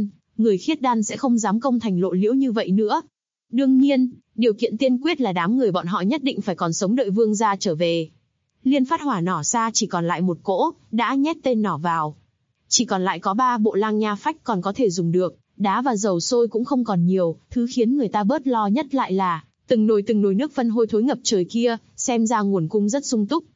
khiết đan sẽ không dám công thành lộ liễu như vậy nữa. Đương nhiên, điều kiện tiên quyết là đám người bọn họ nhất định phải còn sống đợi vương gia trở về. Liên phát hỏa nỏ xa chỉ còn lại một cỗ, đã nhét tên nỏ vào. Chỉ còn lại có 3 bộ lang nha phách còn có thể dùng được, đá và dầu sôi cũng không còn nhiều, thứ khiến người ta bớt lo nhất lại là từng nồi nước phân hôi thối ngập trời kia, xem ra nguồn cung rất sung túc.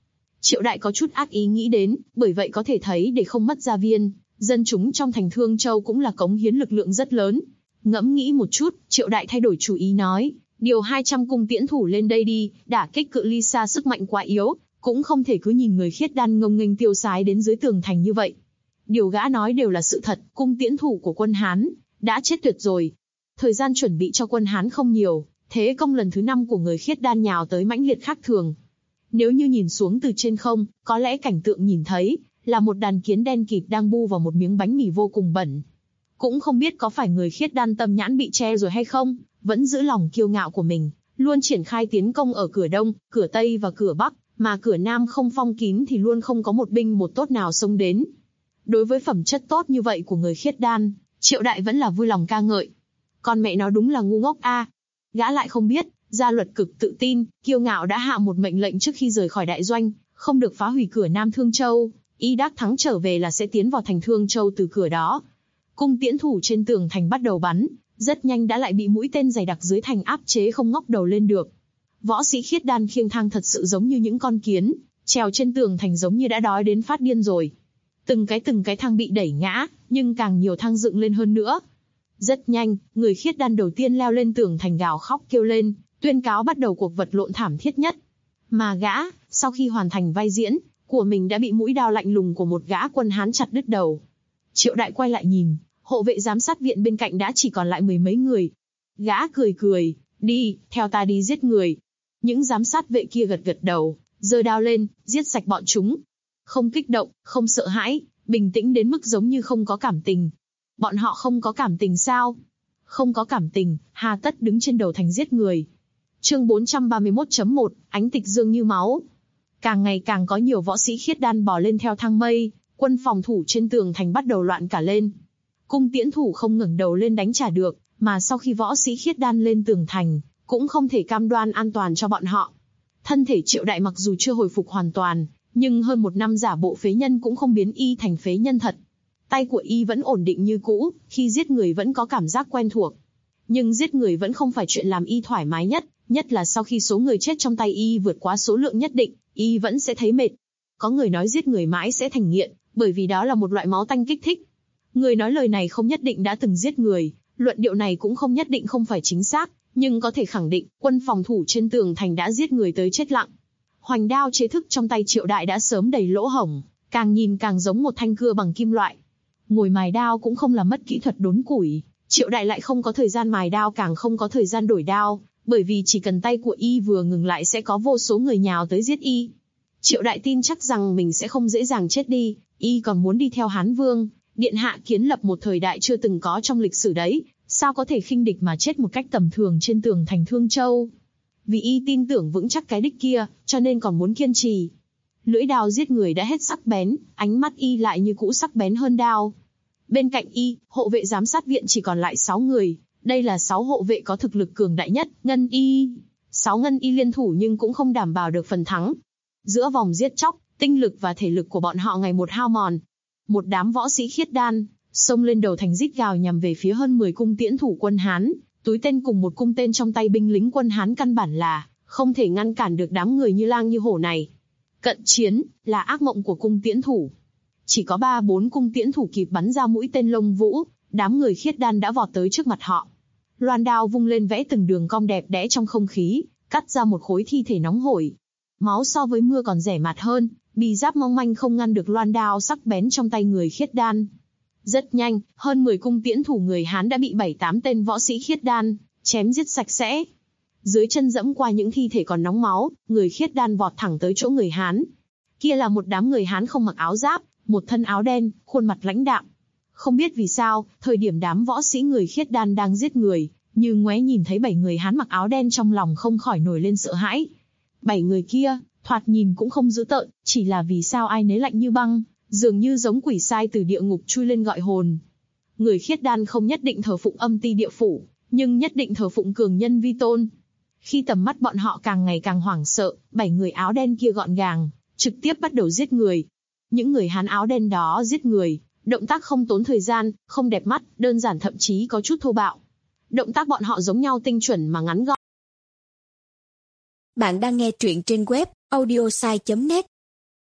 Triệu Đại có chút ác ý nghĩ đến, bởi vậy có thể thấy để không mất gia viên, dân chúng trong thành Thương Châu cũng là cống hiến lực lượng rất lớn. Ngẫm nghĩ một chút, Triệu Đại thay đổi chủ ý nói, điều 200 cung tiễn thủ lên đây đi, đả kích cự ly xa sức mạnh quá yếu, cũng không thể cứ nhìn người khiết đan ngông nghênh tiêu sái đến dưới tường thành như vậy. Điều gã nói đều là sự thật, cung tiễn thủ của quân Hán đã chết tuyệt rồi. Thời gian chuẩn bị cho quân Hán không nhiều, thế công lần thứ 5 của người khiết đan nhào tới mãnh liệt khác thường. Nếu như nhìn xuống từ trên không, có lẽ cảnh tượng nhìn thấy là một đàn kiến đen kịt đang bu vào một miếng bánh mì vô cùng bẩn. Cũng không biết có phải người khiết đan tâm nhãn bị che rồi hay không, vẫn giữ lòng kiêu ngạo của mình, luôn triển khai tiến công ở cửa đông, cửa tây và cửa bắc, mà cửa nam không phong kín thì luôn không có một binh một tốt nào xông đến. Đối với phẩm chất tốt như vậy của người khiết đan, Triệu Đại vẫn là vui lòng ca ngợi. Con mẹ nó đúng là ngu ngốc a. Gã lại không biết, Gia Luật cực tự tin, kiêu ngạo đã hạ một mệnh lệnh trước khi rời khỏi đại doanh, không được phá hủy cửa Nam Thương Châu, y đắc thắng trở về là sẽ tiến vào thành Thương Châu từ cửa đó. Cung tiễn thủ trên tường thành bắt đầu bắn, rất nhanh đã lại bị mũi tên dày đặc dưới thành áp chế không ngóc đầu lên được. Võ sĩ khiết đan khiêng thang thật sự giống như những con kiến, trèo trên tường thành giống như đã đói đến phát điên rồi. Từng cái thang bị đẩy ngã, nhưng càng nhiều thang dựng lên hơn nữa. Rất nhanh, người khiết đan đầu tiên leo lên tường thành gào khóc kêu lên, tuyên cáo bắt đầu cuộc vật lộn thảm thiết nhất. Mà gã, sau khi hoàn thành vai diễn của mình đã bị mũi đao lạnh lùng của một gã quân Hán chặt đứt đầu. Triệu Đại quay lại nhìn, hộ vệ giám sát viện bên cạnh đã chỉ còn lại mười mấy người. Gã cười cười, đi, theo ta đi giết người. Những giám sát vệ kia gật gật đầu, giơ đao lên, giết sạch bọn chúng. Không kích động, không sợ hãi, bình tĩnh đến mức giống như không có cảm tình. Bọn họ không có cảm tình sao? Không có cảm tình, hà tất đứng trên đầu thành giết người. Chương 431.1, ánh tịch dương như máu. Càng ngày càng có nhiều võ sĩ khiết đan bò lên theo thang mây, quân phòng thủ trên tường thành bắt đầu loạn cả lên. Cung tiễn thủ không ngẩng đầu lên đánh trả được, mà sau khi võ sĩ khiết đan lên tường thành, cũng không thể cam đoan an toàn cho bọn họ. Thân thể Triệu Đại mặc dù chưa hồi phục hoàn toàn, nhưng hơn một năm giả bộ phế nhân cũng không biến y thành phế nhân thật. Tay của y vẫn ổn định như cũ, khi giết người vẫn có cảm giác quen thuộc. Nhưng giết người vẫn không phải chuyện làm y thoải mái nhất, nhất là sau khi số người chết trong tay y vượt quá số lượng nhất định, y vẫn sẽ thấy mệt. Có người nói giết người mãi sẽ thành nghiện, bởi vì đó là một loại máu tanh kích thích. Người nói lời này không nhất định đã từng giết người, luận điệu này cũng không nhất định không phải chính xác, nhưng có thể khẳng định, quân phòng thủ trên tường thành đã giết người tới chết lặng. Hoành đao chế thức trong tay Triệu Đại đã sớm đầy lỗ hổng, càng nhìn càng giống một thanh cưa bằng kim loại. Ngồi mài đao cũng không làm mất kỹ thuật đốn củi, Triệu Đại lại không có thời gian mài đao càng không có thời gian đổi đao, bởi vì chỉ cần tay của y vừa ngừng lại sẽ có vô số người nhào tới giết y. Triệu Đại tin chắc rằng mình sẽ không dễ dàng chết đi, y còn muốn đi theo Hán Vương, điện hạ kiến lập một thời đại chưa từng có trong lịch sử đấy, sao có thể khinh địch mà chết một cách tầm thường trên tường thành Thương Châu. Vì y tin tưởng vững chắc cái đích kia, cho nên còn muốn kiên trì. Lưỡi đao giết người đã hết sắc bén, ánh mắt y lại như cũ sắc bén hơn đao. Bên cạnh y, hộ vệ giám sát viện chỉ còn lại 6 người, đây là 6 hộ vệ có thực lực cường đại nhất, ngân y. 6 ngân y liên thủ nhưng cũng không đảm bảo được phần thắng. Giữa vòng giết chóc, tinh lực và thể lực của bọn họ ngày một hao mòn. Một đám võ sĩ khiết đan, xông lên đầu thành rít gào nhằm về phía hơn 10 cung tiễn thủ quân Hán, túi tên cùng một cung tên trong tay binh lính quân Hán căn bản là không thể ngăn cản được đám người như lang như hổ này. Cận chiến là ác mộng của cung tiễn thủ. Chỉ có 3-4 cung tiễn thủ kịp bắn ra mũi tên lông vũ, đám người khiết đan đã vọt tới trước mặt họ. Loan đao vung lên vẽ từng đường cong đẹp đẽ trong không khí, cắt ra một khối thi thể nóng hổi. Máu so với mưa còn rẻ mạt hơn, bì giáp mong manh không ngăn được loan đao sắc bén trong tay người khiết đan. Rất nhanh, hơn 10 cung tiễn thủ người Hán đã bị 7-8 tên võ sĩ khiết đan chém giết sạch sẽ. Dưới chân dẫm qua những thi thể còn nóng máu, người khiết đan vọt thẳng tới chỗ người Hán. Kia là một đám người Hán không mặc áo giáp, một thân áo đen, khuôn mặt lãnh đạm. Không biết vì sao, thời điểm đám võ sĩ người khiết đan đang giết người, như ngoé nhìn thấy 7 người Hán mặc áo đen trong lòng không khỏi nổi lên sợ hãi. 7 người kia, thoạt nhìn cũng không dữ tợn, chỉ là vì sao ai nấy lạnh như băng, dường như giống quỷ sai từ địa ngục chui lên gọi hồn. Người khiết đan không nhất định thờ phụng âm ti địa phủ, nhưng nhất định thờ phụng cường nhân vi tôn. Khi tầm mắt bọn họ càng ngày càng hoảng sợ, 7 người áo đen kia gọn gàng, trực tiếp bắt đầu giết người. Những người Hán áo đen đó giết người, động tác không tốn thời gian, không đẹp mắt, đơn giản thậm chí có chút thô bạo. Động tác bọn họ giống nhau tinh chuẩn mà ngắn gọn. Bạn đang nghe truyện trên web audiosai.net.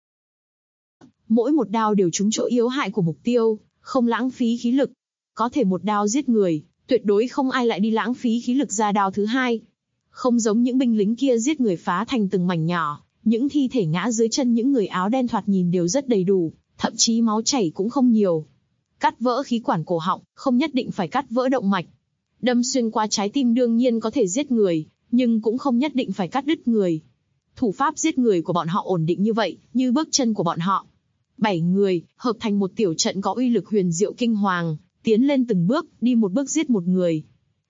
Mỗi một đao đều trúng chỗ yếu hại của mục tiêu, không lãng phí khí lực. Có thể một đao giết người, tuyệt đối không ai lại đi lãng phí khí lực ra đao thứ hai. Không giống những binh lính kia giết người phá thành từng mảnh nhỏ, những thi thể ngã dưới chân những người áo đen thoạt nhìn đều rất đầy đủ, thậm chí máu chảy cũng không nhiều. Cắt vỡ khí quản cổ họng, không nhất định phải cắt vỡ động mạch. Đâm xuyên qua trái tim đương nhiên có thể giết người, nhưng cũng không nhất định phải cắt đứt người. Thủ pháp giết người của bọn họ ổn định như vậy, như bước chân của bọn họ. 7 người, hợp thành một tiểu trận có uy lực huyền diệu kinh hoàng, tiến lên từng bước, đi một bước giết một người.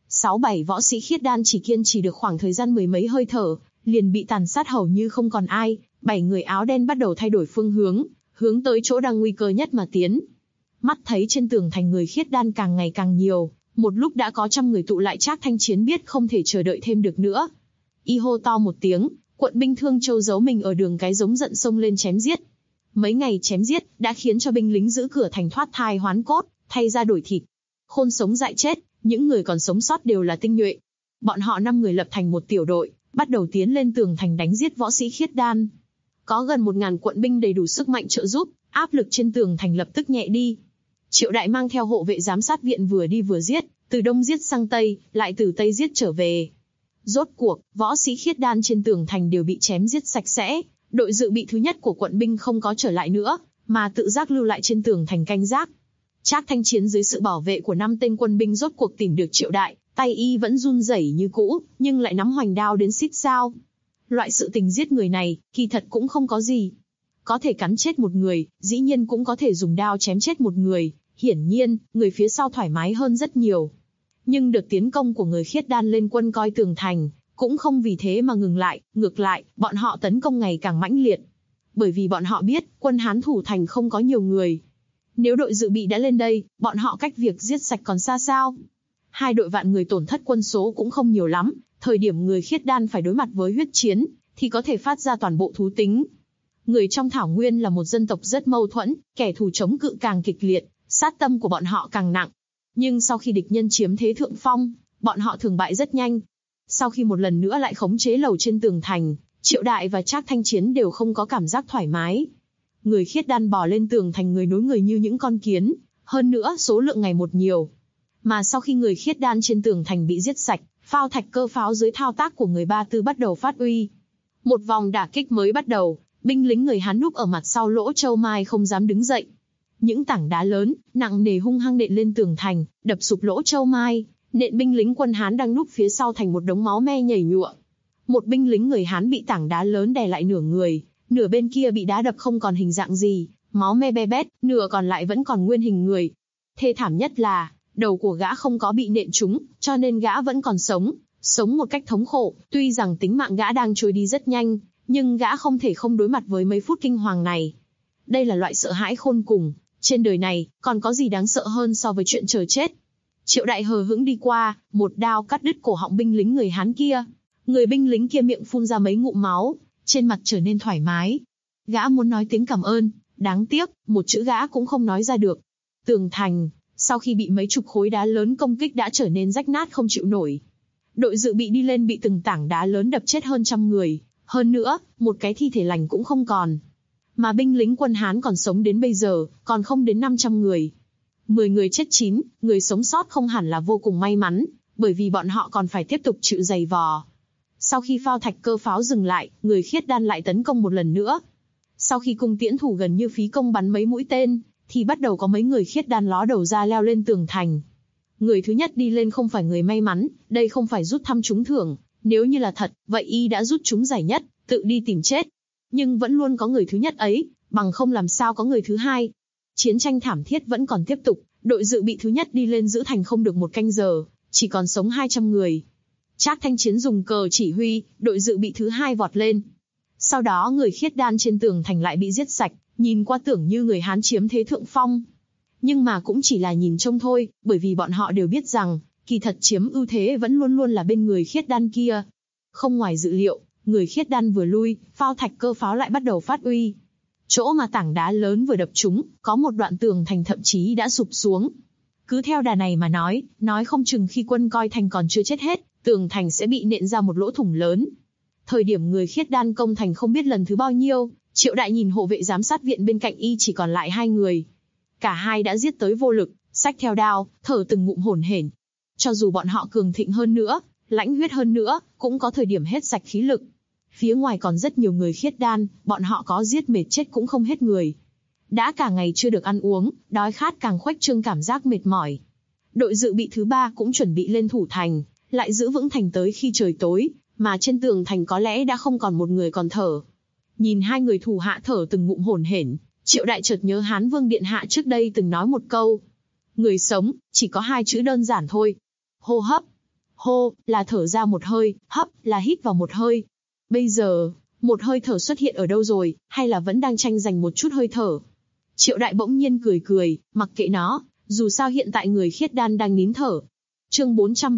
6-7 võ sĩ khiết đan chỉ kiên trì được khoảng thời gian mười mấy hơi thở, liền bị tàn sát hầu như không còn ai. 7 người áo đen bắt đầu thay đổi phương hướng, hướng tới chỗ đang nguy cơ nhất mà tiến. Mắt thấy trên tường thành người khiết đan càng ngày càng nhiều, một lúc đã có trăm người tụ lại. Trác Thanh Chiến biết không thể chờ đợi thêm được nữa. Y hô to một tiếng, quận binh Thương Châu giấu mình ở đường cái giống giận xông lên chém giết. Mấy ngày chém giết đã khiến cho binh lính giữ cửa thành thoát thai hoán cốt, thay ra đổi thịt. Khôn sống dại chết, những người còn sống sót đều là tinh nhuệ. Bọn họ 5 người lập thành một tiểu đội, bắt đầu tiến lên tường thành đánh giết võ sĩ khiết đan. Có gần 1000 quận binh đầy đủ sức mạnh trợ giúp, áp lực trên tường thành lập tức nhẹ đi. Triệu Đại mang theo hộ vệ giám sát viện vừa đi vừa giết, từ đông giết sang tây, lại từ tây giết trở về. Rốt cuộc, võ sĩ khiết đan trên tường thành đều bị chém giết sạch sẽ. Đội dự bị thứ nhất của quận binh không có trở lại nữa, mà tự giác lưu lại trên tường thành canh gác. Trác Thanh Chiến dưới sự bảo vệ của 5 tên quân binh rốt cuộc tìm được Triệu Đại, tay y vẫn run rẩy như cũ, nhưng lại nắm hoành đao đến xít sao. Loại sự tình giết người này, kỳ thật cũng không có gì. Có thể cắn chết một người, dĩ nhiên cũng có thể dùng đao chém chết một người, hiển nhiên, người phía sau thoải mái hơn rất nhiều. Nhưng đợt tiến công của người khiết đan lên quân coi tường thành, cũng không vì thế mà ngừng lại, ngược lại, bọn họ tấn công ngày càng mãnh liệt. Bởi vì bọn họ biết, quân Hán thủ thành không có nhiều người. Nếu đội dự bị đã lên đây, bọn họ cách việc giết sạch còn xa sao. 2 đội vạn người tổn thất quân số cũng không nhiều lắm, thời điểm người khiết đan phải đối mặt với huyết chiến, thì có thể phát ra toàn bộ thú tính. Người trong Thảo Nguyên là một dân tộc rất mâu thuẫn, kẻ thù chống cự càng kịch liệt, sát tâm của bọn họ càng nặng. Nhưng sau khi địch nhân chiếm thế thượng phong, bọn họ thường bại rất nhanh. Sau khi một lần nữa lại khống chế lầu trên tường thành, Triệu Đại và Trác Thanh Chiến đều không có cảm giác thoải mái. Người khiết đan bò lên tường thành người nối người như những con kiến, hơn nữa số lượng ngày một nhiều. Mà sau khi người khiết đan trên tường thành bị giết sạch, phao thạch cơ pháo dưới thao tác của người Ba Tư bắt đầu phát uy. Một vòng đả kích mới bắt đầu, binh lính người Hán núp ở mặt sau lỗ châu mai không dám đứng dậy. Những tảng đá lớn, nặng nề hung hăng nện lên tường thành, đập sụp lỗ châu mai, nện binh lính quân Hán đang núp phía sau thành một đống máu me nhảy nhụa. Một binh lính người Hán bị tảng đá lớn đè lại nửa người, nửa bên kia bị đá đập không còn hình dạng gì, máu me be bét, nửa còn lại vẫn còn nguyên hình người. Thê thảm nhất là, đầu của gã không có bị nện trúng, cho nên gã vẫn còn sống một cách thống khổ. Tuy rằng tính mạng gã đang trôi đi rất nhanh, nhưng gã không thể không đối mặt với mấy phút kinh hoàng này. Đây là loại sợ hãi khôn cùng, trên đời này, còn có gì đáng sợ hơn so với chuyện chờ chết. Triệu Đại hờ hững đi qua, một đao cắt đứt cổ họng binh lính người Hán kia. Người binh lính kia miệng phun ra mấy ngụm máu, trên mặt trở nên thoải mái. Gã muốn nói tiếng cảm ơn, đáng tiếc, một chữ gã cũng không nói ra được. Tường thành, sau khi bị mấy chục khối đá lớn công kích đã trở nên rách nát không chịu nổi. Đội dự bị đi lên bị từng tảng đá lớn đập chết hơn 100 người, hơn nữa, một cái thi thể lành cũng không còn. Mà binh lính quân Hán còn sống đến bây giờ, còn không đến 500 người. 10 người chết 9, người sống sót không hẳn là vô cùng may mắn, bởi vì bọn họ còn phải tiếp tục chịu giày vò. Sau khi phao thạch cơ pháo dừng lại, người khiết đan lại tấn công một lần nữa. Sau khi cung tiễn thủ gần như phí công bắn mấy mũi tên, thì bắt đầu có mấy người khiết đan ló đầu ra leo lên tường thành. Người thứ nhất đi lên không phải người may mắn, đây không phải rút thăm trúng thưởng, nếu như là thật, vậy y đã rút trúng giải nhất, tự đi tìm chết. Nhưng vẫn luôn có người thứ nhất ấy, bằng không làm sao có người thứ hai. Chiến tranh thảm thiết vẫn còn tiếp tục, đội dự bị thứ nhất đi lên giữ thành không được 1 canh giờ, chỉ còn sống 200 người. Trác Thanh Chiến dùng cờ chỉ huy, đội dự bị thứ hai vọt lên. Sau đó người khiết đan trên tường thành lại bị giết sạch, nhìn qua tưởng như người Hán chiếm thế thượng phong. Nhưng mà cũng chỉ là nhìn trông thôi, bởi vì bọn họ đều biết rằng, kỳ thật chiếm ưu thế vẫn luôn luôn là bên người khiết đan kia. Không ngoài dự liệu, người khiết đan vừa lui, phao thạch cơ pháo lại bắt đầu phát uy. Chỗ mà tảng đá lớn vừa đập trúng, có một đoạn tường thành thậm chí đã sụp xuống. Cứ theo đà này mà nói không chừng khi quân coi thành còn chưa chết hết, tường thành sẽ bị nện ra một lỗ thủng lớn. Thời điểm người khiết đan công thành không biết lần thứ bao nhiêu, Triệu Đại nhìn hộ vệ giám sát viện bên cạnh y chỉ còn lại 2 người. Cả hai đã giết tới vô lực, xách theo đao, thở từng ngụm hổn hển. Cho dù bọn họ cường thịnh hơn nữa, lãnh huyết hơn nữa, cũng có thời điểm hết sạch khí lực. Phía ngoài còn rất nhiều người khiết đan, bọn họ có giết mệt chết cũng không hết người. Đã cả ngày chưa được ăn uống, đói khát càng khuếch trương cảm giác mệt mỏi. Đội dự bị thứ 3 cũng chuẩn bị lên thủ thành, lại giữ vững thành tới khi trời tối, mà trên tường thành có lẽ đã không còn một người còn thở. Nhìn 2 người thủ hạ thở từng ngụm hổn hển, Triệu Đại chợt nhớ Hán Vương điện hạ trước đây từng nói một câu. Người sống, chỉ có 2 chữ đơn giản thôi. Hô hấp. Hô, là thở ra một hơi, hấp, là hít vào một hơi. Bây giờ, một hơi thở xuất hiện ở đâu rồi, hay là vẫn đang tranh giành một chút hơi thở? Triệu Đại bỗng nhiên cười cười, mặc kệ nó, dù sao hiện tại người khiết đan đang nín thở. Chương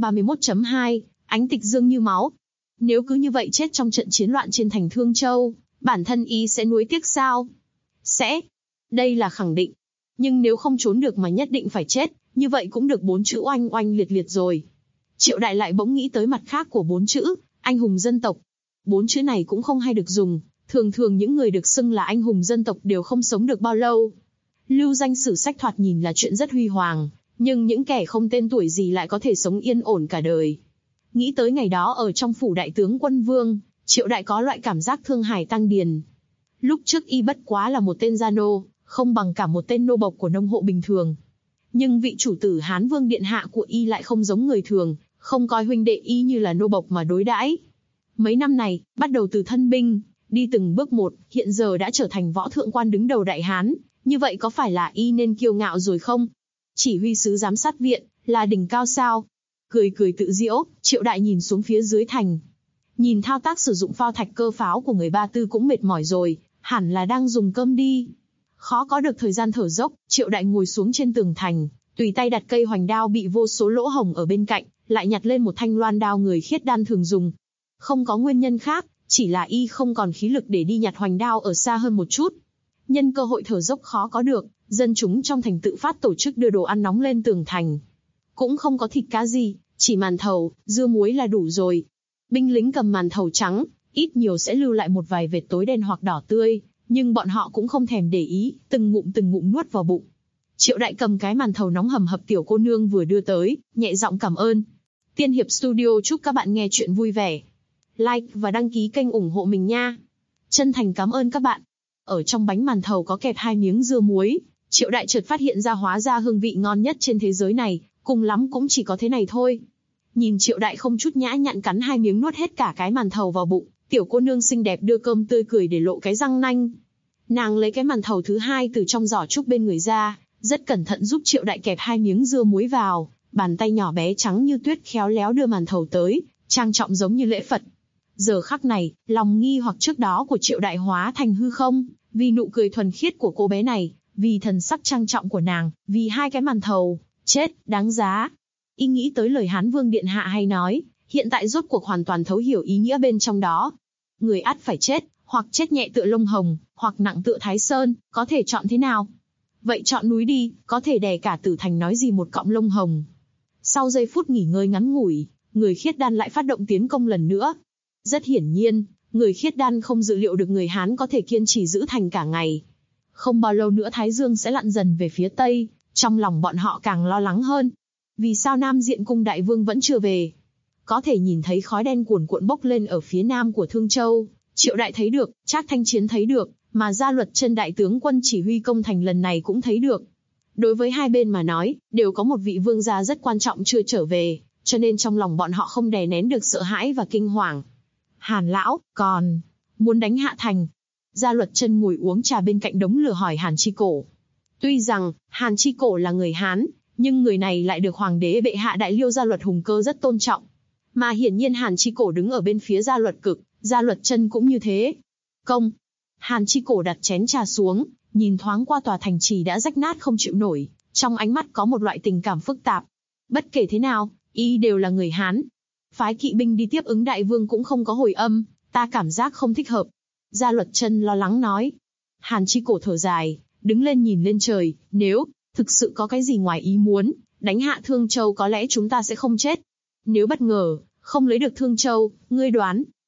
431.2, ánh tịch dương như máu. Nếu cứ như vậy chết trong trận chiến loạn trên thành Thương Châu, bản thân y sẽ nuối tiếc sao? Sẽ. Đây là khẳng định. Nhưng nếu không trốn được mà nhất định phải chết, như vậy cũng được 4 chữ oanh oanh liệt liệt rồi. Triệu Đại lại bỗng nghĩ tới mặt khác của 4 chữ, anh hùng dân tộc. 4 chữ này cũng không hay được dùng, thường thường những người được xưng là anh hùng dân tộc đều không sống được bao lâu. Lưu danh sử sách thoạt nhìn là chuyện rất huy hoàng, nhưng những kẻ không tên tuổi gì lại có thể sống yên ổn cả đời. Nghĩ tới ngày đó ở trong phủ đại tướng quân vương, Triệu Đại có loại cảm giác thương hại tăng điền. Lúc trước y bất quá là một tên gia nô, không bằng cả một tên nô bộc của nông hộ bình thường. Nhưng vị chủ tử Hán Vương điện hạ của y lại không giống người thường, không coi huynh đệ y như là nô bộc mà đối đãi. Mấy năm này, bắt đầu từ thân binh, đi từng bước một, hiện giờ đã trở thành võ thượng quan đứng đầu Đại Hán, như vậy có phải là y nên kiêu ngạo rồi không? Chỉ huy sứ giám sát viện, là đỉnh cao sao? Cười cười tự giễu, Triệu Đại nhìn xuống phía dưới thành. Nhìn thao tác sử dụng phao thạch cơ pháo của người Ba Tư cũng mệt mỏi rồi, hẳn là đang dùng cơm đi. Khó có được thời gian thở dốc, Triệu Đại ngồi xuống trên tường thành, tùy tay đặt cây hoành đao bị vô số lỗ hổng ở bên cạnh, lại nhặt lên một thanh loan đao người khiết đan thường dùng. Không có nguyên nhân khác, chỉ là y không còn khí lực để đi nhặt hoành đao ở xa hơn một chút. Nhân cơ hội thở dốc khó có được, dân chúng trong thành tự phát tổ chức đưa đồ ăn nóng lên tường thành. Cũng không có thịt cá gì, chỉ màn thầu, dưa muối là đủ rồi. Binh lính cầm màn thầu trắng, ít nhiều sẽ lưu lại một vài vệt tối đen hoặc đỏ tươi, nhưng bọn họ cũng không thèm để ý, từng ngụm nuốt vào bụng. Triệu Đại cầm cái màn thầu nóng hầm hập tiểu cô nương vừa đưa tới, nhẹ giọng cảm ơn. Tiên Hiệp Studio chúc các bạn nghe chuyện vui vẻ. Like và đăng ký kênh ủng hộ mình nha. Chân thành cảm ơn các bạn. Ở trong bánh màn thầu có kẹp 2 miếng dưa muối, Triệu Đại chợt phát hiện ra hóa ra hương vị ngon nhất trên thế giới này, cùng lắm cũng chỉ có thế này thôi. Nhìn Triệu Đại không chút nhã nhặn cắn 2 miếng nuốt hết cả cái màn thầu vào bụng, tiểu cô nương xinh đẹp đưa cơm tươi cười để lộ cái răng nanh. Nàng lấy cái màn thầu thứ 2 từ trong giỏ trúc bên người ra, rất cẩn thận giúp Triệu Đại kẹp 2 miếng dưa muối vào, bàn tay nhỏ bé trắng như tuyết khéo léo đưa màn thầu tới, trang trọng giống như lễ Phật. Giờ khắc này, lòng nghi hoặc trước đó của Triệu Đại hóa thành hư không, vì nụ cười thuần khiết của cô bé này, vì thần sắc trang trọng của nàng, vì 2 cái màn thầu, chết, đáng giá. Y nghĩ tới lời Hán Vương điện hạ hay nói, hiện tại rốt cuộc hoàn toàn thấu hiểu ý nghĩa bên trong đó. Người ắt phải chết, hoặc chết nhẹ tựa lông hồng, hoặc nặng tựa Thái Sơn, có thể chọn thế nào? Vậy chọn núi đi, có thể đè cả tử thành nói gì một cọng lông hồng. Sau giây phút nghỉ ngơi ngắn ngủi, người khiết đan lại phát động tiến công lần nữa. Rất hiển nhiên, người khiết đan không dự liệu được người Hán có thể kiên trì giữ thành cả ngày. Không bao lâu nữa Thái Dương sẽ lặn dần về phía Tây, trong lòng bọn họ càng lo lắng hơn. Vì sao Nam Diện Cung Đại Vương vẫn chưa về? Có thể nhìn thấy khói đen cuồn cuộn bốc lên ở phía nam của Thương Châu, Triệu Đại thấy được, Trác Thanh Chiến thấy được, mà Gia Luật Chân đại tướng quân chỉ huy công thành lần này cũng thấy được. Đối với hai bên mà nói, đều có một vị vương gia rất quan trọng chưa trở về, cho nên trong lòng bọn họ không đè nén được sợ hãi và kinh hoàng. Hàn lão, còn muốn đánh hạ thành? Gia Luật Chân ngồi uống trà bên cạnh đống lửa hỏi Hàn Chi Cổ. Tuy rằng Hàn Chi Cổ là người Hán, nhưng người này lại được hoàng đế bệ hạ Đại Liêu Gia Luật Hùng Cơ rất tôn trọng. Mà hiển nhiên Hàn Chi Cổ đứng ở bên phía Gia Luật Cực, Gia Luật Chân cũng như thế. Công. Hàn Chi Cổ đặt chén trà xuống, nhìn thoáng qua tòa thành trì đã rách nát không chịu nổi, trong ánh mắt có một loại tình cảm phức tạp. Bất kể thế nào, y đều là người Hán. Phái kỵ binh đi tiếp ứng đại vương cũng không có hồi âm, ta cảm giác không thích hợp. Gia Luật Chân lo lắng nói. Hàn Chi Cổ thở dài, đứng lên nhìn lên trời, nếu thực sự có cái gì ngoài ý muốn, đánh hạ Thương Châu có lẽ chúng ta sẽ không chết. Nếu bất ngờ, không lấy được Thương Châu, ngươi đoán,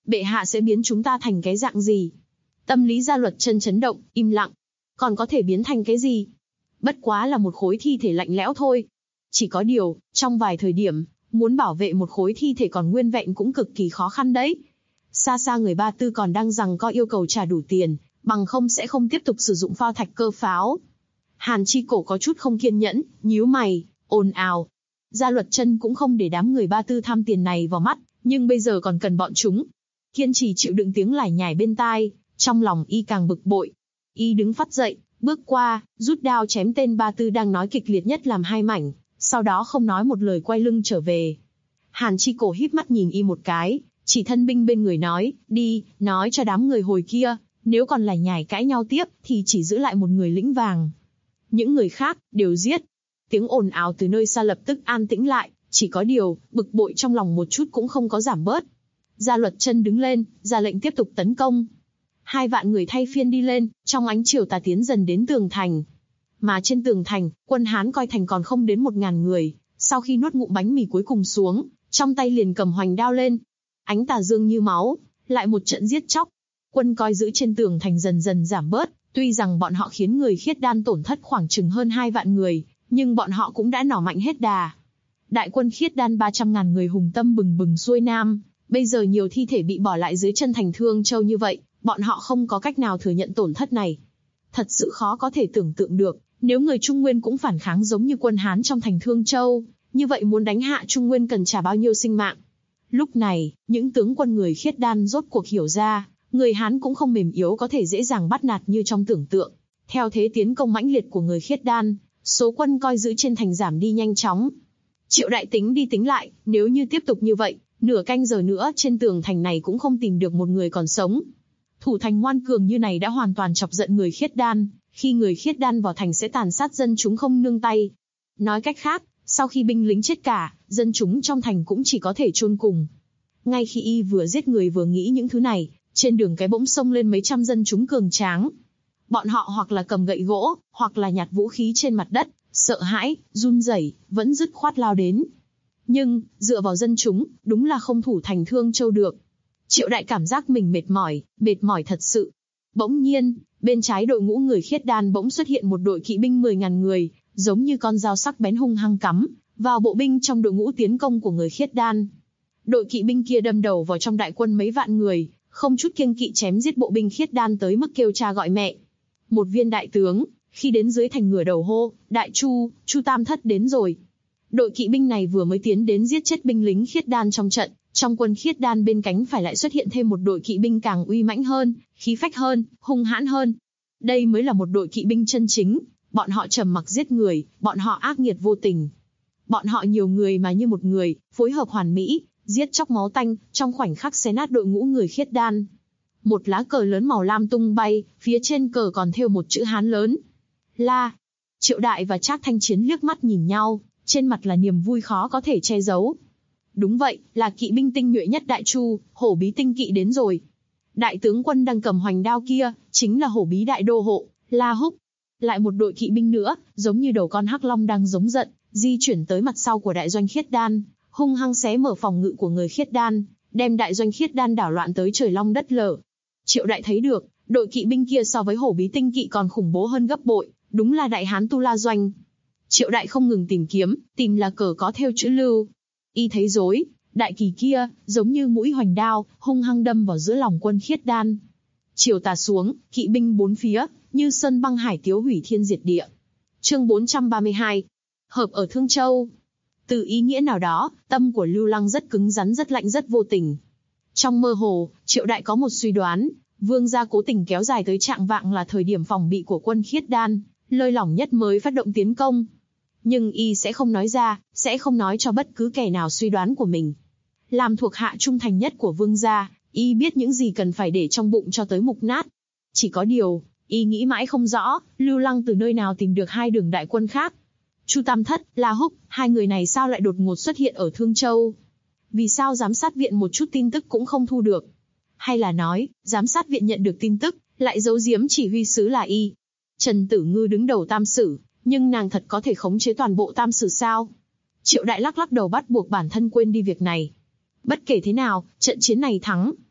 Bệ hạ sẽ biến chúng ta thành cái dạng gì? Tâm lý Gia Luật Chân chấn động, im lặng. Còn có thể biến thành cái gì? Bất quá là một khối thi thể lạnh lẽo thôi. Chỉ có điều, trong vài thời điểm, muốn bảo vệ một khối thi thể còn nguyên vẹn cũng cực kỳ khó khăn đấy. Xa xa người Ba Tư còn đang giằng co yêu cầu trả đủ tiền, bằng không sẽ không tiếp tục sử dụng phao thạch cơ pháo. Hàn Chi Cổ có chút không kiên nhẫn, nhíu mày, ồn ào. Gia Luật Chân cũng không để đám người Ba Tư tham tiền này vào mắt, nhưng bây giờ còn cần bọn chúng. Kiên trì chịu đựng tiếng lải nhải bên tai, trong lòng y càng bực bội. Y đứng phắt dậy, bước qua, rút đao chém tên Ba Tư đang nói kịch liệt nhất làm hai mảnh, sau đó không nói một lời quay lưng trở về. Hàn Chi Cổ híp mắt nhìn y một cái, chỉ thân binh bên người nói, đi, nói cho đám người hồi kia, nếu còn lải nhải cãi nhau tiếp, thì chỉ giữ lại một người lĩnh vàng. Những người khác, đều giết. Tiếng ồn ào từ nơi xa lập tức an tĩnh lại, chỉ có điều, bực bội trong lòng một chút cũng không có giảm bớt. Gia Luật Chân đứng lên, ra lệnh tiếp tục tấn công. 2 vạn người thay phiên đi lên, trong ánh chiều tà tiến dần đến tường thành. Mà trên tường thành, quân Hán coi thành còn không đến 1000 người, sau khi nuốt ngụm bánh mì cuối cùng xuống, trong tay liền cầm hoành đao lên. Ánh tà dương như máu, lại một trận giết chóc. Quân coi giữ trên tường thành dần dần giảm bớt, tuy rằng bọn họ khiến người Khiết Đan tổn thất khoảng chừng hơn 2 vạn người, nhưng bọn họ cũng đã nỏ mạnh hết đà. Đại quân Khiết Đan 300.000 người hùng tâm bừng bừng xuôi nam, bây giờ nhiều thi thể bị bỏ lại dưới chân thành Thương Châu như vậy, bọn họ không có cách nào thừa nhận tổn thất này. Thật sự khó có thể tưởng tượng được, nếu người Trung Nguyên cũng phản kháng giống như quân Hán trong thành Thương Châu, như vậy muốn đánh hạ Trung Nguyên cần trả bao nhiêu sinh mạng. Lúc này, những tướng quân người Khiết Đan rốt cuộc hiểu ra, người Hán cũng không mềm yếu có thể dễ dàng bắt nạt như trong tưởng tượng. Theo thế tiến công mãnh liệt của người Khiết Đan, số quân coi giữ trên thành giảm đi nhanh chóng. Triệu Đại tính đi tính lại, nếu như tiếp tục như vậy, nửa canh giờ nữa trên tường thành này cũng không tìm được một người còn sống. Thủ thành ngoan cường như này đã hoàn toàn chọc giận người Khiết Đan, khi người Khiết Đan vào thành sẽ tàn sát dân chúng không nương tay. Nói cách khác, sau khi binh lính chết cả, dân chúng trong thành cũng chỉ có thể chôn cùng. Ngay khi y vừa giết người vừa nghĩ những thứ này, trên đường cái bỗng xông lên mấy trăm dân chúng cường tráng. Bọn họ hoặc là cầm gậy gỗ, hoặc là nhặt vũ khí trên mặt đất, sợ hãi, run rẩy, vẫn dứt khoát lao đến. Nhưng, dựa vào dân chúng, đúng là không thủ thành Thương Châu được. Triệu Đại cảm giác mình mệt mỏi thật sự. Bỗng nhiên, bên trái đội ngũ người Khiết Đan bỗng xuất hiện một đội kỵ binh 10.000 người, giống như con dao sắc bén hung hăng cắm vào bộ binh trong đội ngũ tiến công của người Khiết Đan. Đội kỵ binh kia đâm đầu vào trong đại quân mấy vạn người, không chút kiêng kỵ chém giết bộ binh Khiết Đan tới mức kêu cha gọi mẹ. Một viên đại tướng, khi đến dưới thành ngửa đầu hô, Đại Chu, Chu Tam Thất đến rồi. Đội kỵ binh này vừa mới tiến đến giết chết binh lính Khiết Đan trong trận, trong quân Khiết Đan bên cánh phải lại xuất hiện thêm một đội kỵ binh càng uy mãnh hơn, khí phách hơn, hung hãn hơn. Đây mới là một đội kỵ binh chân chính, bọn họ trầm mặc giết người, bọn họ ác nghiệt vô tình. Bọn họ nhiều người mà như một người, phối hợp hoàn mỹ, giết chóc máu tanh, trong khoảnh khắc xé nát đội ngũ người Khiết Đan. Một lá cờ lớn màu lam tung bay, phía trên cờ còn thêu một chữ Hán lớn. La. Triệu Đại và Trác Thanh Chiến liếc mắt nhìn nhau, trên mặt là niềm vui khó có thể che giấu. Đúng vậy, là kỵ binh tinh nhuệ nhất Đại Chu, Hổ Bí tinh kỵ đến rồi. Đại tướng quân đang cầm hoành đao kia, chính là Hổ Bí đại đô hộ, La Húc. Lại một đội kỵ binh nữa, giống như đầu con hắc long đang giống giận, di chuyển tới mặt sau của đại doanh Khiết Đan, hung hăng xé mở phòng ngự của người Khiết Đan, đem đại doanh Khiết Đan đảo loạn tới trời long đất lở. Triệu Đại thấy được, đội kỵ binh kia so với Hổ Bí tinh kỵ còn khủng bố hơn gấp bội, đúng là đại hán Tu La doanh. Triệu Đại không ngừng tìm kiếm, tìm là cờ có thêu chữ Lưu. Y thấy rối, đại kỳ kia, giống như mũi hoành đao, hung hăng đâm vào giữa lòng quân Khiết Đan. Chiều tà xuống, kỵ binh bốn phía, như sơn băng hải tiếu hủy thiên diệt địa. Chương 432. Hợp ở Thương Châu. Từ ý nghĩa nào đó, tâm của Lưu Lăng rất cứng rắn rất lạnh rất vô tình. Trong mơ hồ, Triệu Đại có một suy đoán, Vương gia cố tình kéo dài tới trạng vạng là thời điểm phòng bị của quân Khiết Đan, lơi lỏng nhất mới phát động tiến công. Nhưng y sẽ không nói ra, sẽ không nói cho bất cứ kẻ nào suy đoán của mình. Làm thuộc hạ trung thành nhất của Vương gia, y biết những gì cần phải để trong bụng cho tới mục nát. Chỉ có điều, y nghĩ mãi không rõ, Lưu Lăng từ nơi nào tìm được hai đường đại quân khác. Chu Tam Thất, La Húc, hai người này sao lại đột ngột xuất hiện ở Thương Châu? Vì sao giám sát viện một chút tin tức cũng không thu được? Hay là nói, giám sát viện nhận được tin tức, lại giấu giếm chỉ huy sứ là y? Trần Tử Ngư đứng đầu Tam Sử, nhưng nàng thật có thể khống chế toàn bộ Tam Sử sao? Triệu Đại lắc lắc đầu bắt buộc bản thân quên đi việc này. Bất kể thế nào, trận chiến này thắng.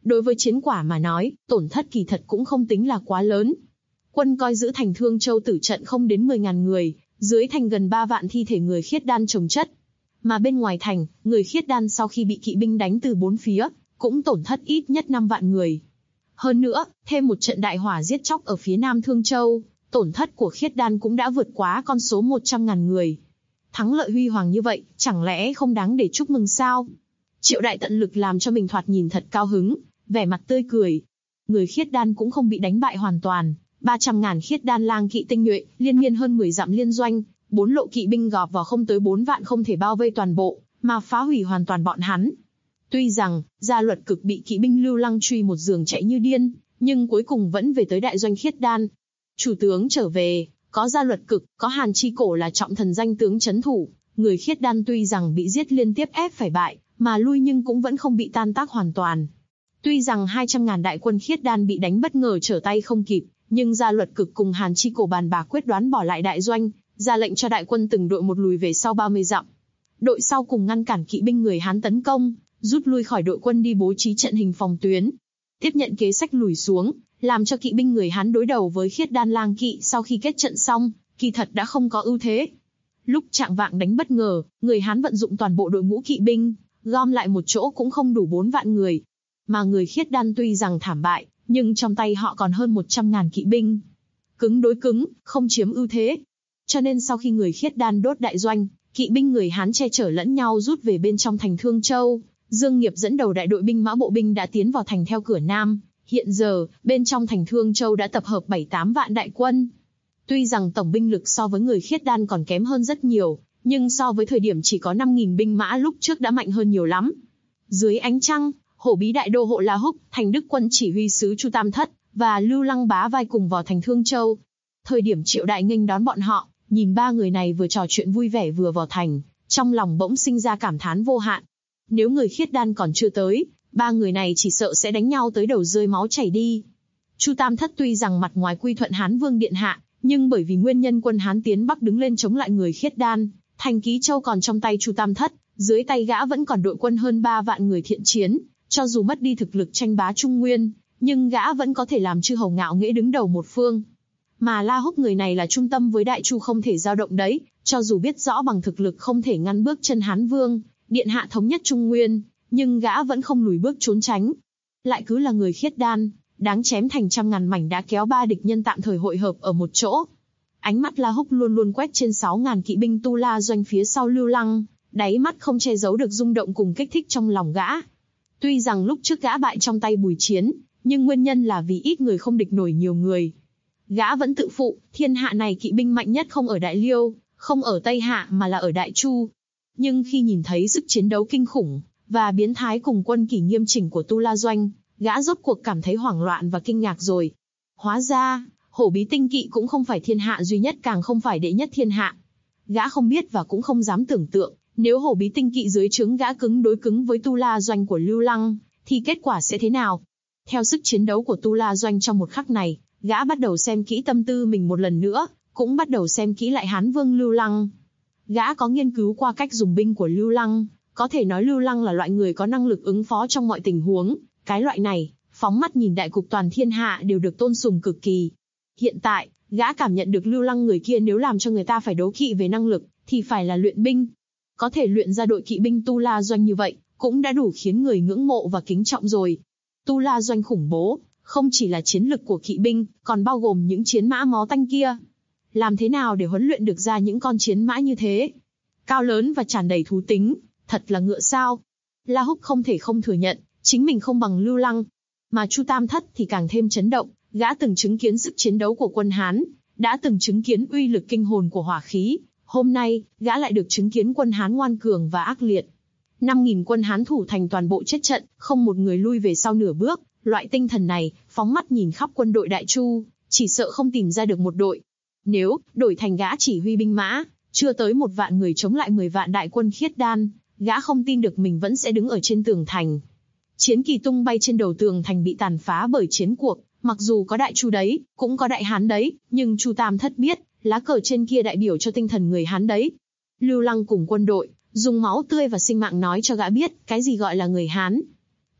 Đối với chiến quả mà nói, tổn thất kỳ thật cũng không tính là quá lớn. Quân coi giữ thành Thương Châu tử trận không đến 10.000 người, dưới thành gần 3 vạn thi thể người khiết đan chồng chất. Mà bên ngoài thành, người khiết đan sau khi bị kỵ binh đánh từ 4 phía, cũng tổn thất ít nhất 5 vạn người. Hơn nữa, thêm một trận đại hỏa giết chóc ở phía nam Thương Châu, tổn thất của khiết đan cũng đã vượt quá con số 100.000 người. Thắng lợi huy hoàng như vậy, chẳng lẽ không đáng để chúc mừng sao? Triệu Đại tận lực làm cho mình thoạt nhìn thật cao hứng, vẻ mặt tươi cười. Người khiết đan cũng không bị đánh bại hoàn toàn, 300.000 khiết đan lang kỵ tinh nhuệ, liên miên hơn 10 dặm liên doanh, 4 lộ kỵ binh gọp vào không tới 4 vạn không thể bao vây toàn bộ, mà phá hủy hoàn toàn bọn hắn. Tuy rằng, Gia Luật Cực bị kỵ binh Lưu Lăng truy một giường chạy như điên, nhưng cuối cùng vẫn về tới đại doanh khiết đan. Chủ tướng trở về, có Gia Luật Cực, có Hàn Chi Cổ là trọng thần danh tướng trấn thủ, người khiết đan tuy rằng bị giết liên tiếp ép phải bại, mà lui nhưng cũng vẫn không bị tan tác hoàn toàn. Tuy rằng 200.000 đại quân khiết đan bị đánh bất ngờ trở tay không kịp, nhưng Gia Luật Cực cùng Hàn Chi Cổ bàn bạc quyết đoán bỏ lại đại doanh, ra lệnh cho đại quân từng đội một lùi về sau 30 dặm. Đội sau cùng ngăn cản kỵ binh người Hán tấn công, rút lui khỏi đội quân đi bố trí trận hình phòng tuyến. Tiếp nhận kế sách lùi xuống, làm cho kỵ binh người Hán đối đầu với khiết đan lang kỵ sau khi kết trận xong, kỳ thật đã không có ưu thế. Lúc chạng vạng đánh bất ngờ, người Hán vận dụng toàn bộ đội ngũ kỵ binh, gom lại một chỗ cũng không đủ 4 vạn người. Mà người khiết đan tuy rằng thảm bại, nhưng trong tay họ còn hơn 100.000 kỵ binh. Cứng đối cứng, không chiếm ưu thế. Cho nên sau khi người khiết đan đốt đại doanh, kỵ binh người Hán che chở lẫn nhau rút về bên trong thành Thương Châu. Dương Nghiệp dẫn đầu đại đội binh mã bộ binh đã tiến vào thành theo cửa Nam. Hiện giờ, bên trong thành Thương Châu đã tập hợp 7-8 vạn đại quân. Tuy rằng tổng binh lực so với người khiết đan còn kém hơn rất nhiều, nhưng so với thời điểm chỉ có 5.000 binh mã lúc trước đã mạnh hơn nhiều lắm. Dưới ánh trăng, Hổ Bí đại đô Hộ La Húc, Thành Đức quân chỉ huy sứ Chu Tam Thất và Lưu Lăng Bá vai cùng vào thành Thương Châu. Thời điểm Triệu Đại nghênh đón bọn họ, nhìn ba người này vừa trò chuyện vui vẻ vừa vào thành, trong lòng bỗng sinh ra cảm thán vô hạn. Nếu người khiết đan còn chưa tới, ba người này chỉ sợ sẽ đánh nhau tới đầu rơi máu chảy đi. Chu Tam Thất tuy rằng mặt ngoài quy thuận Hán Vương điện hạ, nhưng bởi vì nguyên nhân quân Hán tiến Bắc đứng lên chống lại người khiết đan, thành Ký Châu còn trong tay Chu Tam Thất, dưới tay gã vẫn còn đội quân hơn 3 vạn người thiện chiến, cho dù mất đi thực lực tranh bá Trung Nguyên, nhưng gã vẫn có thể làm chư hầu ngạo nghễ đứng đầu một phương. Mà La Húc người này là trung tâm với Đại Chu không thể dao động đấy, cho dù biết rõ bằng thực lực không thể ngăn bước chân Hán Vương, điện hạ thống nhất Trung Nguyên, nhưng gã vẫn không lùi bước trốn tránh. Lại cứ là người khiết đan, đáng chém thành trăm ngàn mảnh đã kéo ba địch nhân tạm thời hội hợp ở một chỗ. Ánh mắt La Húc luôn luôn quét trên 6.000 kỵ binh Tu La doanh phía sau Lưu Lăng, đáy mắt không che giấu được rung động cùng kích thích trong lòng gã. Tuy rằng lúc trước gã bại trong tay Bùi Chiến, nhưng nguyên nhân là vì ít người không địch nổi nhiều người. Gã vẫn tự phụ, thiên hạ này kỵ binh mạnh nhất không ở Đại Liêu, không ở Tây Hạ mà là ở Đại Chu. Nhưng khi nhìn thấy sức chiến đấu kinh khủng và biến thái cùng quân kỷ nghiêm chỉnh của Tu La doanh, gã rốt cuộc cảm thấy hoảng loạn và kinh ngạc rồi. Hóa ra, Hổ Bí tinh kỵ cũng không phải thiên hạ duy nhất, càng không phải đệ nhất thiên hạ. Gã không biết và cũng không dám tưởng tượng, nếu Hổ Bí tinh kỵ dưới trướng gã cứng đối cứng với Tu La doanh của Lưu Lăng, thì kết quả sẽ thế nào? Theo sức chiến đấu của Tu La doanh trong một khắc này, gã bắt đầu xem kỹ tâm tư mình một lần nữa, cũng bắt đầu xem kỹ lại Hán Vương Lưu Lăng. Gã có nghiên cứu qua cách dùng binh của Lưu Lăng, có thể nói Lưu Lăng là loại người có năng lực ứng phó trong mọi tình huống, cái loại này, phóng mắt nhìn đại cục toàn thiên hạ đều được tôn sùng cực kỳ. Hiện tại, gã cảm nhận được Lưu Lăng người kia nếu làm cho người ta phải đấu kỵ về năng lực, thì phải là luyện binh. Có thể luyện ra đội kỵ binh Tu La doanh như vậy, cũng đã đủ khiến người ngưỡng mộ và kính trọng rồi. Tu La doanh khủng bố, không chỉ là chiến lực của kỵ binh, còn bao gồm những chiến mã mó tanh kia. Làm thế nào để huấn luyện được ra những con chiến mã như thế? Cao lớn và tràn đầy thú tính, thật là ngựa sao. La Húc không thể không thừa nhận, chính mình không bằng Lưu Lăng. Mà Chu Tam Thất thì càng thêm chấn động, gã từng chứng kiến sức chiến đấu của quân Hán, đã từng chứng kiến uy lực kinh hồn của hỏa khí. Hôm nay, gã lại được chứng kiến quân Hán ngoan cường và ác liệt. 5.000 quân Hán thủ thành toàn bộ chết trận, không một người lui về sau nửa bước. Loại tinh thần này, phóng mắt nhìn khắp quân đội Đại Chu, chỉ sợ không tìm ra được một đội. Nếu đổi thành gã chỉ huy binh mã, chưa tới 1 vạn người chống lại 10 vạn đại quân khiết đan, gã không tin được mình vẫn sẽ đứng ở trên tường thành. Chiến kỳ tung bay trên đầu tường thành bị tàn phá bởi chiến cuộc, mặc dù có Đại Chu đấy, cũng có Đại Hán đấy, nhưng Chu Tam Thất biết, lá cờ trên kia đại biểu cho tinh thần người Hán đấy. Lưu Lăng cùng quân đội, dùng máu tươi và sinh mạng nói cho gã biết, cái gì gọi là người Hán.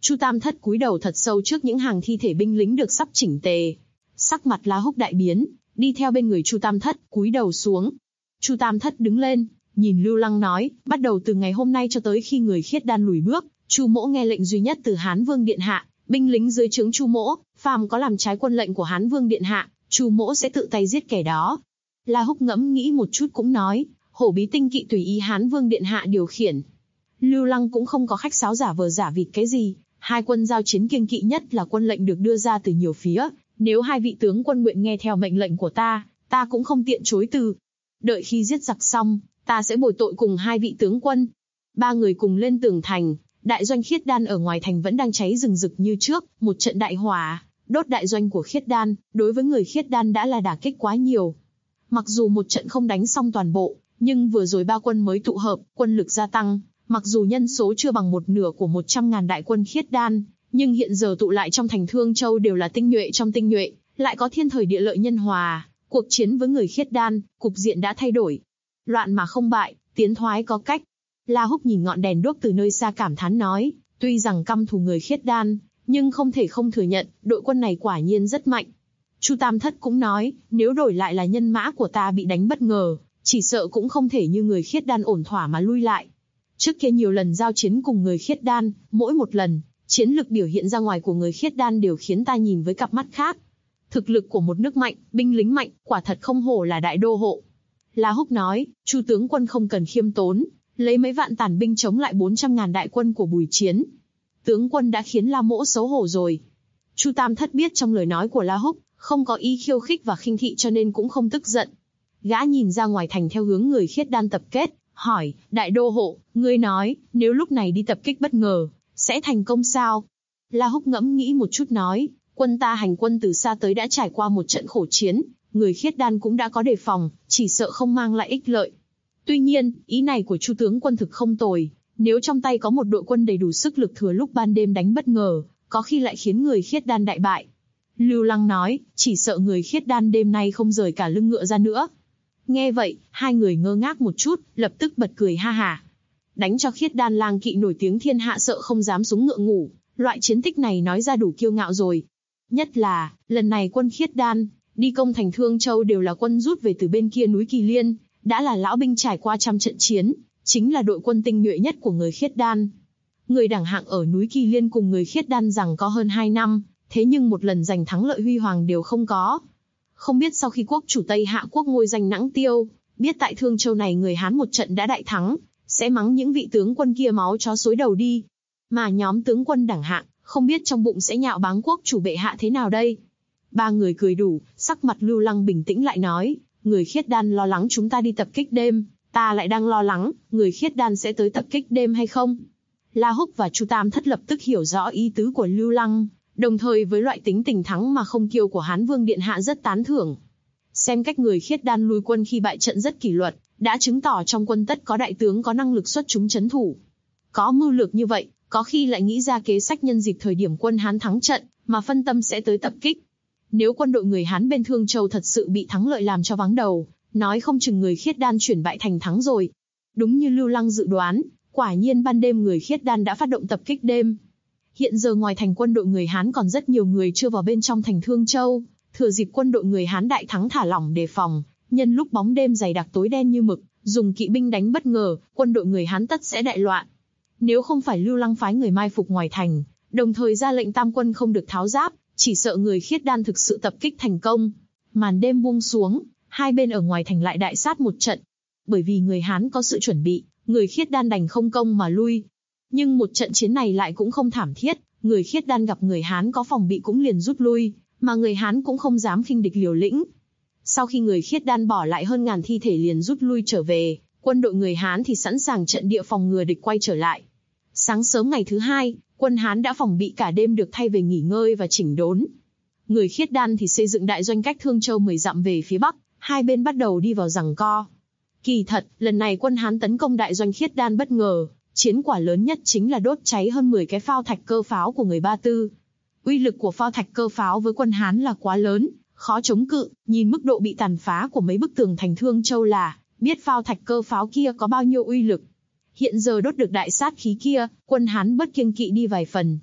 Chu Tam Thất cúi đầu thật sâu trước những hàng thi thể binh lính được sắp chỉnh tề. Sắc mặt La Húc đại biến, đi theo bên người Chu Tam Thất, cúi đầu xuống. Chu Tam Thất đứng lên, nhìn Lưu Lăng nói, bắt đầu từ ngày hôm nay cho tới khi người khiết đan lùi bước, Chu mỗ nghe lệnh duy nhất từ Hán Vương điện hạ, binh lính dưới trướng Chu mỗ, phàm có làm trái quân lệnh của Hán Vương điện hạ, Chu mỗ sẽ tự tay giết kẻ đó. La Húc ngẫm nghĩ một chút cũng nói, hổ bí tinh kỵ tùy ý Hán Vương điện hạ điều khiển. Lưu Lăng cũng không có khách sáo giả vờ giả vịt cái gì, hai quân giao chiến kiêng kỵ nhất là quân lệnh được đưa ra từ nhiều phía, nếu hai vị tướng quân nguyện nghe theo mệnh lệnh của ta cũng không tiện chối từ. Đợi khi giết giặc xong, ta sẽ bồi tội cùng hai vị tướng quân. Ba người cùng lên tường thành, đại doanh khiết đan ở ngoài thành vẫn đang cháy rừng rực như trước, một trận đại hỏa, đốt đại doanh của khiết đan, đối với người khiết đan đã là đả kích quá nhiều. Mặc dù một trận không đánh xong toàn bộ, nhưng vừa rồi ba quân mới tụ hợp, quân lực gia tăng, mặc dù nhân số chưa bằng một nửa của 100.000 đại quân khiết đan, nhưng hiện giờ tụ lại trong thành Thương Châu đều là tinh nhuệ trong tinh nhuệ, lại có thiên thời địa lợi nhân hòa, cuộc chiến với người khiết đan, cục diện đã thay đổi. Loạn mà không bại, tiến thoái có cách. La Húc nhìn ngọn đèn đuốc từ nơi xa cảm thán nói, tuy rằng căm thù người khiết đan, nhưng không thể không thừa nhận, đội quân này quả nhiên rất mạnh. Chu Tam Thất cũng nói, nếu đổi lại là nhân mã của ta bị đánh bất ngờ, chỉ sợ cũng không thể như người khiết đan ổn thỏa mà lui lại. Trước kia nhiều lần giao chiến cùng người khiết đan, mỗi một lần, chiến lực biểu hiện ra ngoài của người khiết đan đều khiến ta nhìn với cặp mắt khác. Thực lực của một nước mạnh, binh lính mạnh, quả thật không hổ là đại đô hộ. La Húc nói, Chu tướng quân không cần khiêm tốn, lấy mấy vạn tàn binh chống lại 400.000 đại quân của Bùi Chiến. Tướng quân đã khiến La mỗ xấu hổ rồi. Chu Tam Thất biết trong lời nói của La Húc, không có ý khiêu khích và khinh thị cho nên cũng không tức giận. Gã nhìn ra ngoài thành theo hướng người khiết đan tập kết, hỏi, đại đô hộ, ngươi nói, nếu lúc này đi tập kích bất ngờ, sẽ thành công sao? La Húc ngẫm nghĩ một chút nói, quân ta hành quân từ xa tới đã trải qua một trận khổ chiến, người khiết đan cũng đã có đề phòng, chỉ sợ không mang lại ích lợi. Tuy nhiên, ý này của Chu tướng quân thực không tồi, nếu trong tay có một đội quân đầy đủ sức lực thừa lúc ban đêm đánh bất ngờ, có khi lại khiến người khiết đan đại bại. Lưu Lăng nói, chỉ sợ người khiết đan đêm nay không rời cả lưng ngựa ra nữa. Nghe vậy, hai người ngơ ngác một chút, lập tức bật cười ha hả. Đánh cho khiết đan lang kỵ nổi tiếng thiên hạ sợ không dám xuống ngựa ngủ, loại chiến tích này nói ra đủ kiêu ngạo rồi. Nhất là, lần này quân khiết đan, đi công thành Thương Châu đều là quân rút về từ bên kia núi Kỳ Liên, đã là lão binh trải qua trăm trận chiến, chính là đội quân tinh nhuệ nhất của người khiết đan. Người đẳng hạng ở núi Kỳ Liên cùng người khiết đan rằng có hơn 2 năm, thế nhưng một lần giành thắng lợi huy hoàng đều không có. Không biết sau khi quốc chủ Tây Hạ quốc ngôi giành Nãng Tiêu, biết tại Thương Châu này người Hán một trận đã đại thắng, sẽ mắng những vị tướng quân kia máu chó xối đầu đi. Mà nhóm tướng quân đẳng hạng, không biết trong bụng sẽ nhạo báng quốc chủ bệ hạ thế nào đây. Ba người cười đủ, sắc mặt Lưu Lăng bình tĩnh lại nói, người khiết đan lo lắng chúng ta đi tập kích đêm, ta lại đang lo lắng, người khiết đan sẽ tới tập kích đêm hay không. La Húc và Chu Tam Thất lập tức hiểu rõ ý tứ của Lưu Lăng, đồng thời với loại tính tình thắng mà không kiêu của Hán Vương điện hạ rất tán thưởng. Xem cách người khiết đan lui quân khi bại trận rất kỷ luật, đã chứng tỏ trong quân tất có đại tướng có năng lực xuất chúng trấn thủ. Có mưu lược như vậy, có khi lại nghĩ ra kế sách nhân dịp thời điểm quân Hán thắng trận, mà phân tâm sẽ tới tập kích. Nếu quân đội người Hán bên Thương Châu thật sự bị thắng lợi làm cho vắng đầu, nói không chừng người khiết đan chuyển bại thành thắng rồi. Đúng như Lưu Lăng dự đoán, quả nhiên ban đêm người khiết đan đã phát động tập kích đêm. Hiện giờ ngoài thành quân đội người Hán còn rất nhiều người chưa vào bên trong thành Thương Châu, thừa dịp quân đội người Hán đại thắng thả lỏng đề phòng, nhân lúc bóng đêm dày đặc tối đen như mực, dùng kỵ binh đánh bất ngờ, quân đội người Hán tất sẽ đại loạn. Nếu không phải Lưu Lăng phái người mai phục ngoài thành, đồng thời ra lệnh tam quân không được tháo giáp, chỉ sợ người khiết đan thực sự tập kích thành công. Màn đêm buông xuống, hai bên ở ngoài thành lại đại sát một trận. Bởi vì người Hán có sự chuẩn bị, người khiết đan đành không công mà lui. Nhưng một trận chiến này lại cũng không thảm thiết, người khiết đan gặp người Hán có phòng bị cũng liền rút lui, mà người Hán cũng không dám khinh địch liều lĩnh. Sau khi người khiết đan bỏ lại hơn ngàn thi thể liền rút lui trở về, quân đội người Hán thì sẵn sàng trận địa phòng ngừa địch quay trở lại. Sáng sớm ngày thứ hai, quân Hán đã phòng bị cả đêm được thay về nghỉ ngơi và chỉnh đốn. Người khiết đan thì xây dựng đại doanh cách Thương Châu 10 dặm về phía bắc, hai bên bắt đầu đi vào giằng co. Kỳ thật, lần này quân Hán tấn công đại doanh khiết đan bất ngờ, chiến quả lớn nhất chính là đốt cháy hơn 10 cái phao thạch cơ pháo của người Ba Tư. Uy lực của phao thạch cơ pháo với quân Hán là quá lớn, khó chống cự, nhìn mức độ bị tàn phá của mấy bức tường thành Thương Châu là biết phao thạch cơ pháo kia có bao nhiêu uy lực. Hiện giờ đốt được đại sát khí kia, quân Hán bất kiêng kỵ đi vài phần.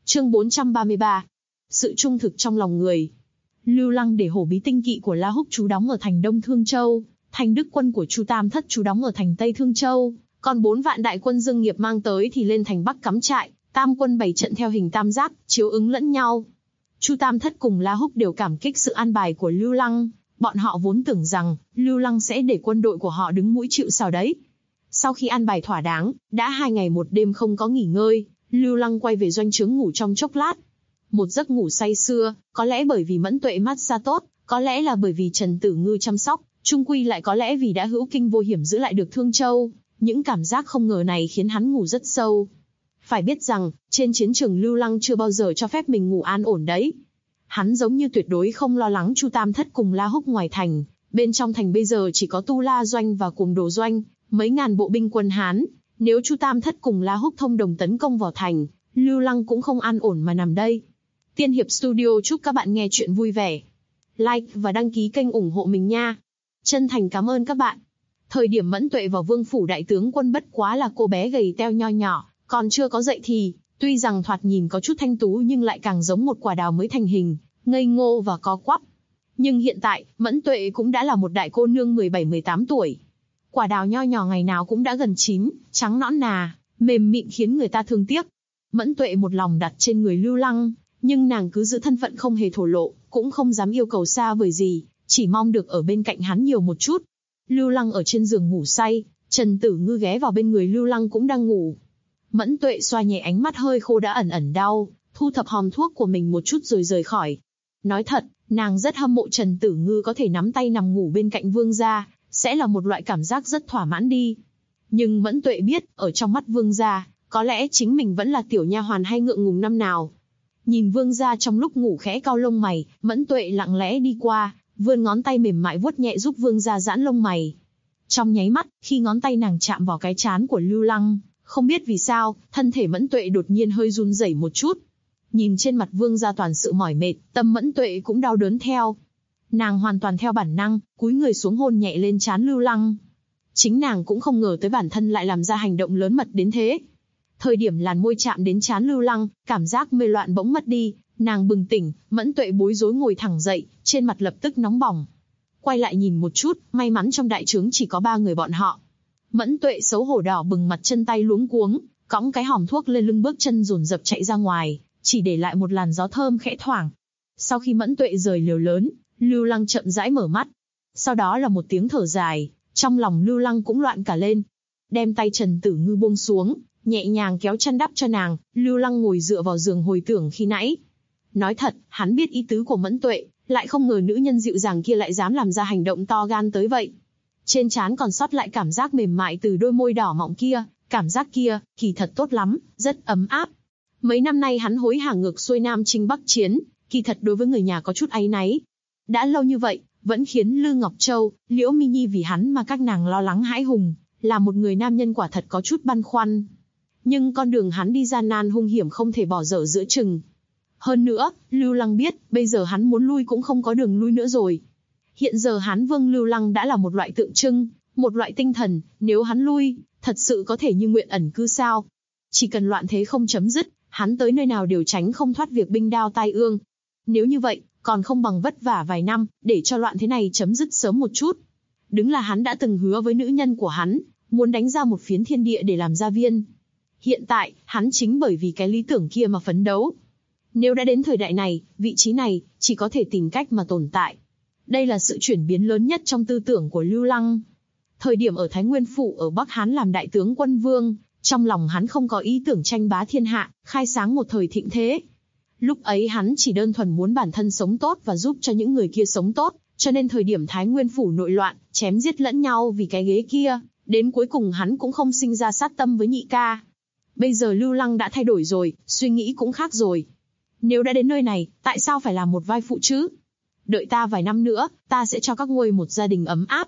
Chương 433. Sự trung thực trong lòng người. Lưu Lăng để hổ bí tinh kỵ của La Húc trú đóng ở thành Đông Thương Châu, thành Đức quân của Chu Tam Thất trú đóng ở thành Tây Thương Châu, còn 4 vạn đại quân Dương Nghiệp mang tới thì lên thành Bắc cắm trại, tam quân bày trận theo hình tam giác, chiếu ứng lẫn nhau. Chu Tam Thất cùng La Húc đều cảm kích sự an bài của Lưu Lăng, bọn họ vốn tưởng rằng Lưu Lăng sẽ để quân đội của họ đứng mũi chịu sào đấy. Sau khi an bài thỏa đáng, đã 2 ngày 1 đêm không có nghỉ ngơi, Lưu Lăng quay về doanh trướng ngủ trong chốc lát. Một giấc ngủ say sưa, có lẽ bởi vì Mẫn Tuệ mát xa tốt, có lẽ là bởi vì Trần Tử Ngư chăm sóc, chung quy lại có lẽ vì đã hữu kinh vô hiểm giữ lại được Thương Châu. Những cảm giác không ngờ này khiến hắn ngủ rất sâu. Phải biết rằng, trên chiến trường Lưu Lăng chưa bao giờ cho phép mình ngủ an ổn đấy. Hắn giống như tuyệt đối không lo lắng Chu Tam Thất cùng La Húc ngoài thành, bên trong thành bây giờ chỉ có Tu La Doanh và Cuồng Đồ Doanh, mấy ngàn bộ binh quân Hán. Nếu Chu Tam Thất cùng La Húc thông đồng tấn công vào thành, Lưu Lăng cũng không an ổn mà nằm đây. Tiên Hiệp Studio chúc các bạn nghe chuyện vui vẻ. Like và đăng ký kênh ủng hộ mình nha. Chân thành cảm ơn các bạn. Thời điểm Mẫn Tuệ vào Vương phủ đại tướng quân bất quá là cô bé gầy teo nho nhỏ, còn chưa có dậy thì, tuy rằng thoạt nhìn có chút thanh tú nhưng lại càng giống một quả đào mới thành hình, ngây ngô và co quắp. Nhưng hiện tại, Mẫn Tuệ cũng đã là một đại cô nương 17-18 tuổi. Quả đào nho nhỏ ngày nào cũng đã gần chín, trắng nõn nà, mềm mịn khiến người ta thương tiếc. Mẫn Tuệ một lòng đặt trên người Lưu Lăng, nhưng nàng cứ giữ thân phận không hề thổ lộ, cũng không dám yêu cầu xa vời gì, chỉ mong được ở bên cạnh hắn nhiều một chút. Lưu Lăng ở trên giường ngủ say, Trần Tử Ngư ghé vào bên người Lưu Lăng cũng đang ngủ. Mẫn Tuệ xoa nhẹ ánh mắt hơi khô đã ẩn ẩn đau, thu thập hòm thuốc của mình một chút rồi rời khỏi. Nói thật, nàng rất hâm mộ Trần Tử Ngư có thể nắm tay nằm ngủ bên cạnh vương gia, sẽ là một loại cảm giác rất thỏa mãn đi. Nhưng Mẫn Tuệ biết, ở trong mắt vương gia, có lẽ chính mình vẫn là tiểu nha hoàn hay ngượng ngùng năm nào. Nhìn vương gia trong lúc ngủ khẽ cau lông mày, Mẫn Tuệ lặng lẽ đi qua, vươn ngón tay mềm mại vuốt nhẹ giúp vương gia giãn lông mày. Trong nháy mắt, khi ngón tay nàng chạm vào cái trán của Lưu Lăng, không biết vì sao, thân thể Mẫn Tuệ đột nhiên hơi run rẩy một chút. Nhìn trên mặt vương gia toàn sự mỏi mệt, tâm Mẫn Tuệ cũng đau đớn theo. Nàng hoàn toàn theo bản năng, cúi người xuống hôn nhẹ lên trán Lưu Lăng. Chính nàng cũng không ngờ tới bản thân lại làm ra hành động lớn mật đến thế. Thời điểm làn môi chạm đến trán Lưu Lăng, cảm giác mê loạn bỗng mất đi, nàng bừng tỉnh, Mẫn Tuệ bối rối ngồi thẳng dậy, trên mặt lập tức nóng bỏng. Quay lại nhìn một chút, may mắn trong đại trướng chỉ có 3 người bọn họ. Mẫn Tuệ xấu hổ đỏ bừng mặt, chân tay luống cuống, cõng cái hòm thuốc lên lưng bước chân dồn dập chạy ra ngoài, chỉ để lại một làn gió thơm khẽ thoảng. Sau khi Mẫn Tuệ rời lều lớn, Lưu Lăng chậm rãi mở mắt. Sau đó là một tiếng thở dài, trong lòng Lưu Lăng cũng loạn cả lên. Đem tay Trần Tử Ngư buông xuống, nhẹ nhàng kéo chăn đắp cho nàng, Lưu Lăng ngồi dựa vào giường hồi tưởng khi nãy. Nói thật, hắn biết ý tứ của Mẫn Tuệ, lại không ngờ nữ nhân dịu dàng kia lại dám làm ra hành động to gan tới vậy. Trên trán còn sót lại cảm giác mềm mại từ đôi môi đỏ mọng kia, cảm giác kia, kỳ thật tốt lắm, rất ấm áp. Mấy năm nay hắn hối hả ngược xuôi Nam chinh Bắc chiến, kỳ thật đối với người nhà có chút áy náy. Đã lâu như vậy, vẫn khiến Lư Ngọc Châu, Liễu Mi Nhi vì hắn mà các nàng lo lắng hãi hùng, là một người nam nhân quả thật có chút băn khoăn. Nhưng con đường hắn đi gian nan hung hiểm không thể bỏ dở giữa chừng. Hơn nữa, Lưu Lăng biết, bây giờ hắn muốn lui cũng không có đường lui nữa rồi. Hiện giờ Hán Vương Lưu Lăng đã là một loại tượng trưng, một loại tinh thần, nếu hắn lui, thật sự có thể như nguyện ẩn cư sao? Chỉ cần loạn thế không chấm dứt, hắn tới nơi nào đều tránh không thoát việc binh đao tai ương. Nếu như vậy, còn không bằng vất vả vài năm, để cho loạn thế này chấm dứt sớm một chút. Đứng là hắn đã từng hứa với nữ nhân của hắn, muốn đánh ra một phiến thiên địa để làm gia viên. Hiện tại, hắn chính bởi vì cái lý tưởng kia mà phấn đấu. Nếu đã đến thời đại này, vị trí này, chỉ có thể tìm cách mà tồn tại. Đây là sự chuyển biến lớn nhất trong tư tưởng của Lưu Lăng. Thời điểm ở Thái Nguyên Phủ ở Bắc Hán làm đại tướng quân vương, trong lòng hắn không có ý tưởng tranh bá thiên hạ, khai sáng một thời thịnh thế. Lúc ấy hắn chỉ đơn thuần muốn bản thân sống tốt và giúp cho những người kia sống tốt, cho nên thời điểm Thái Nguyên Phủ nội loạn, chém giết lẫn nhau vì cái ghế kia, đến cuối cùng hắn cũng không sinh ra sát tâm với nhị ca. Bây giờ Lưu Lăng đã thay đổi rồi, suy nghĩ cũng khác rồi. Nếu đã đến nơi này, tại sao phải làm một vai phụ chứ? Đợi ta vài năm nữa, ta sẽ cho các ngươi một gia đình ấm áp.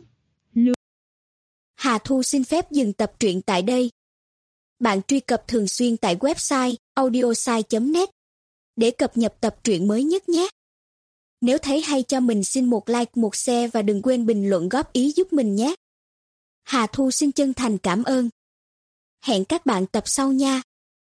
Hà Thu xin phép dừng tập truyện tại đây. Bạn truy cập thường xuyên tại website audiosai.net để cập nhật tập truyện mới nhất nhé. Nếu thấy hay cho mình xin một like, một share và đừng quên bình luận góp ý giúp mình nhé. Hà Thu xin chân thành cảm ơn. Hẹn các bạn tập sau nha.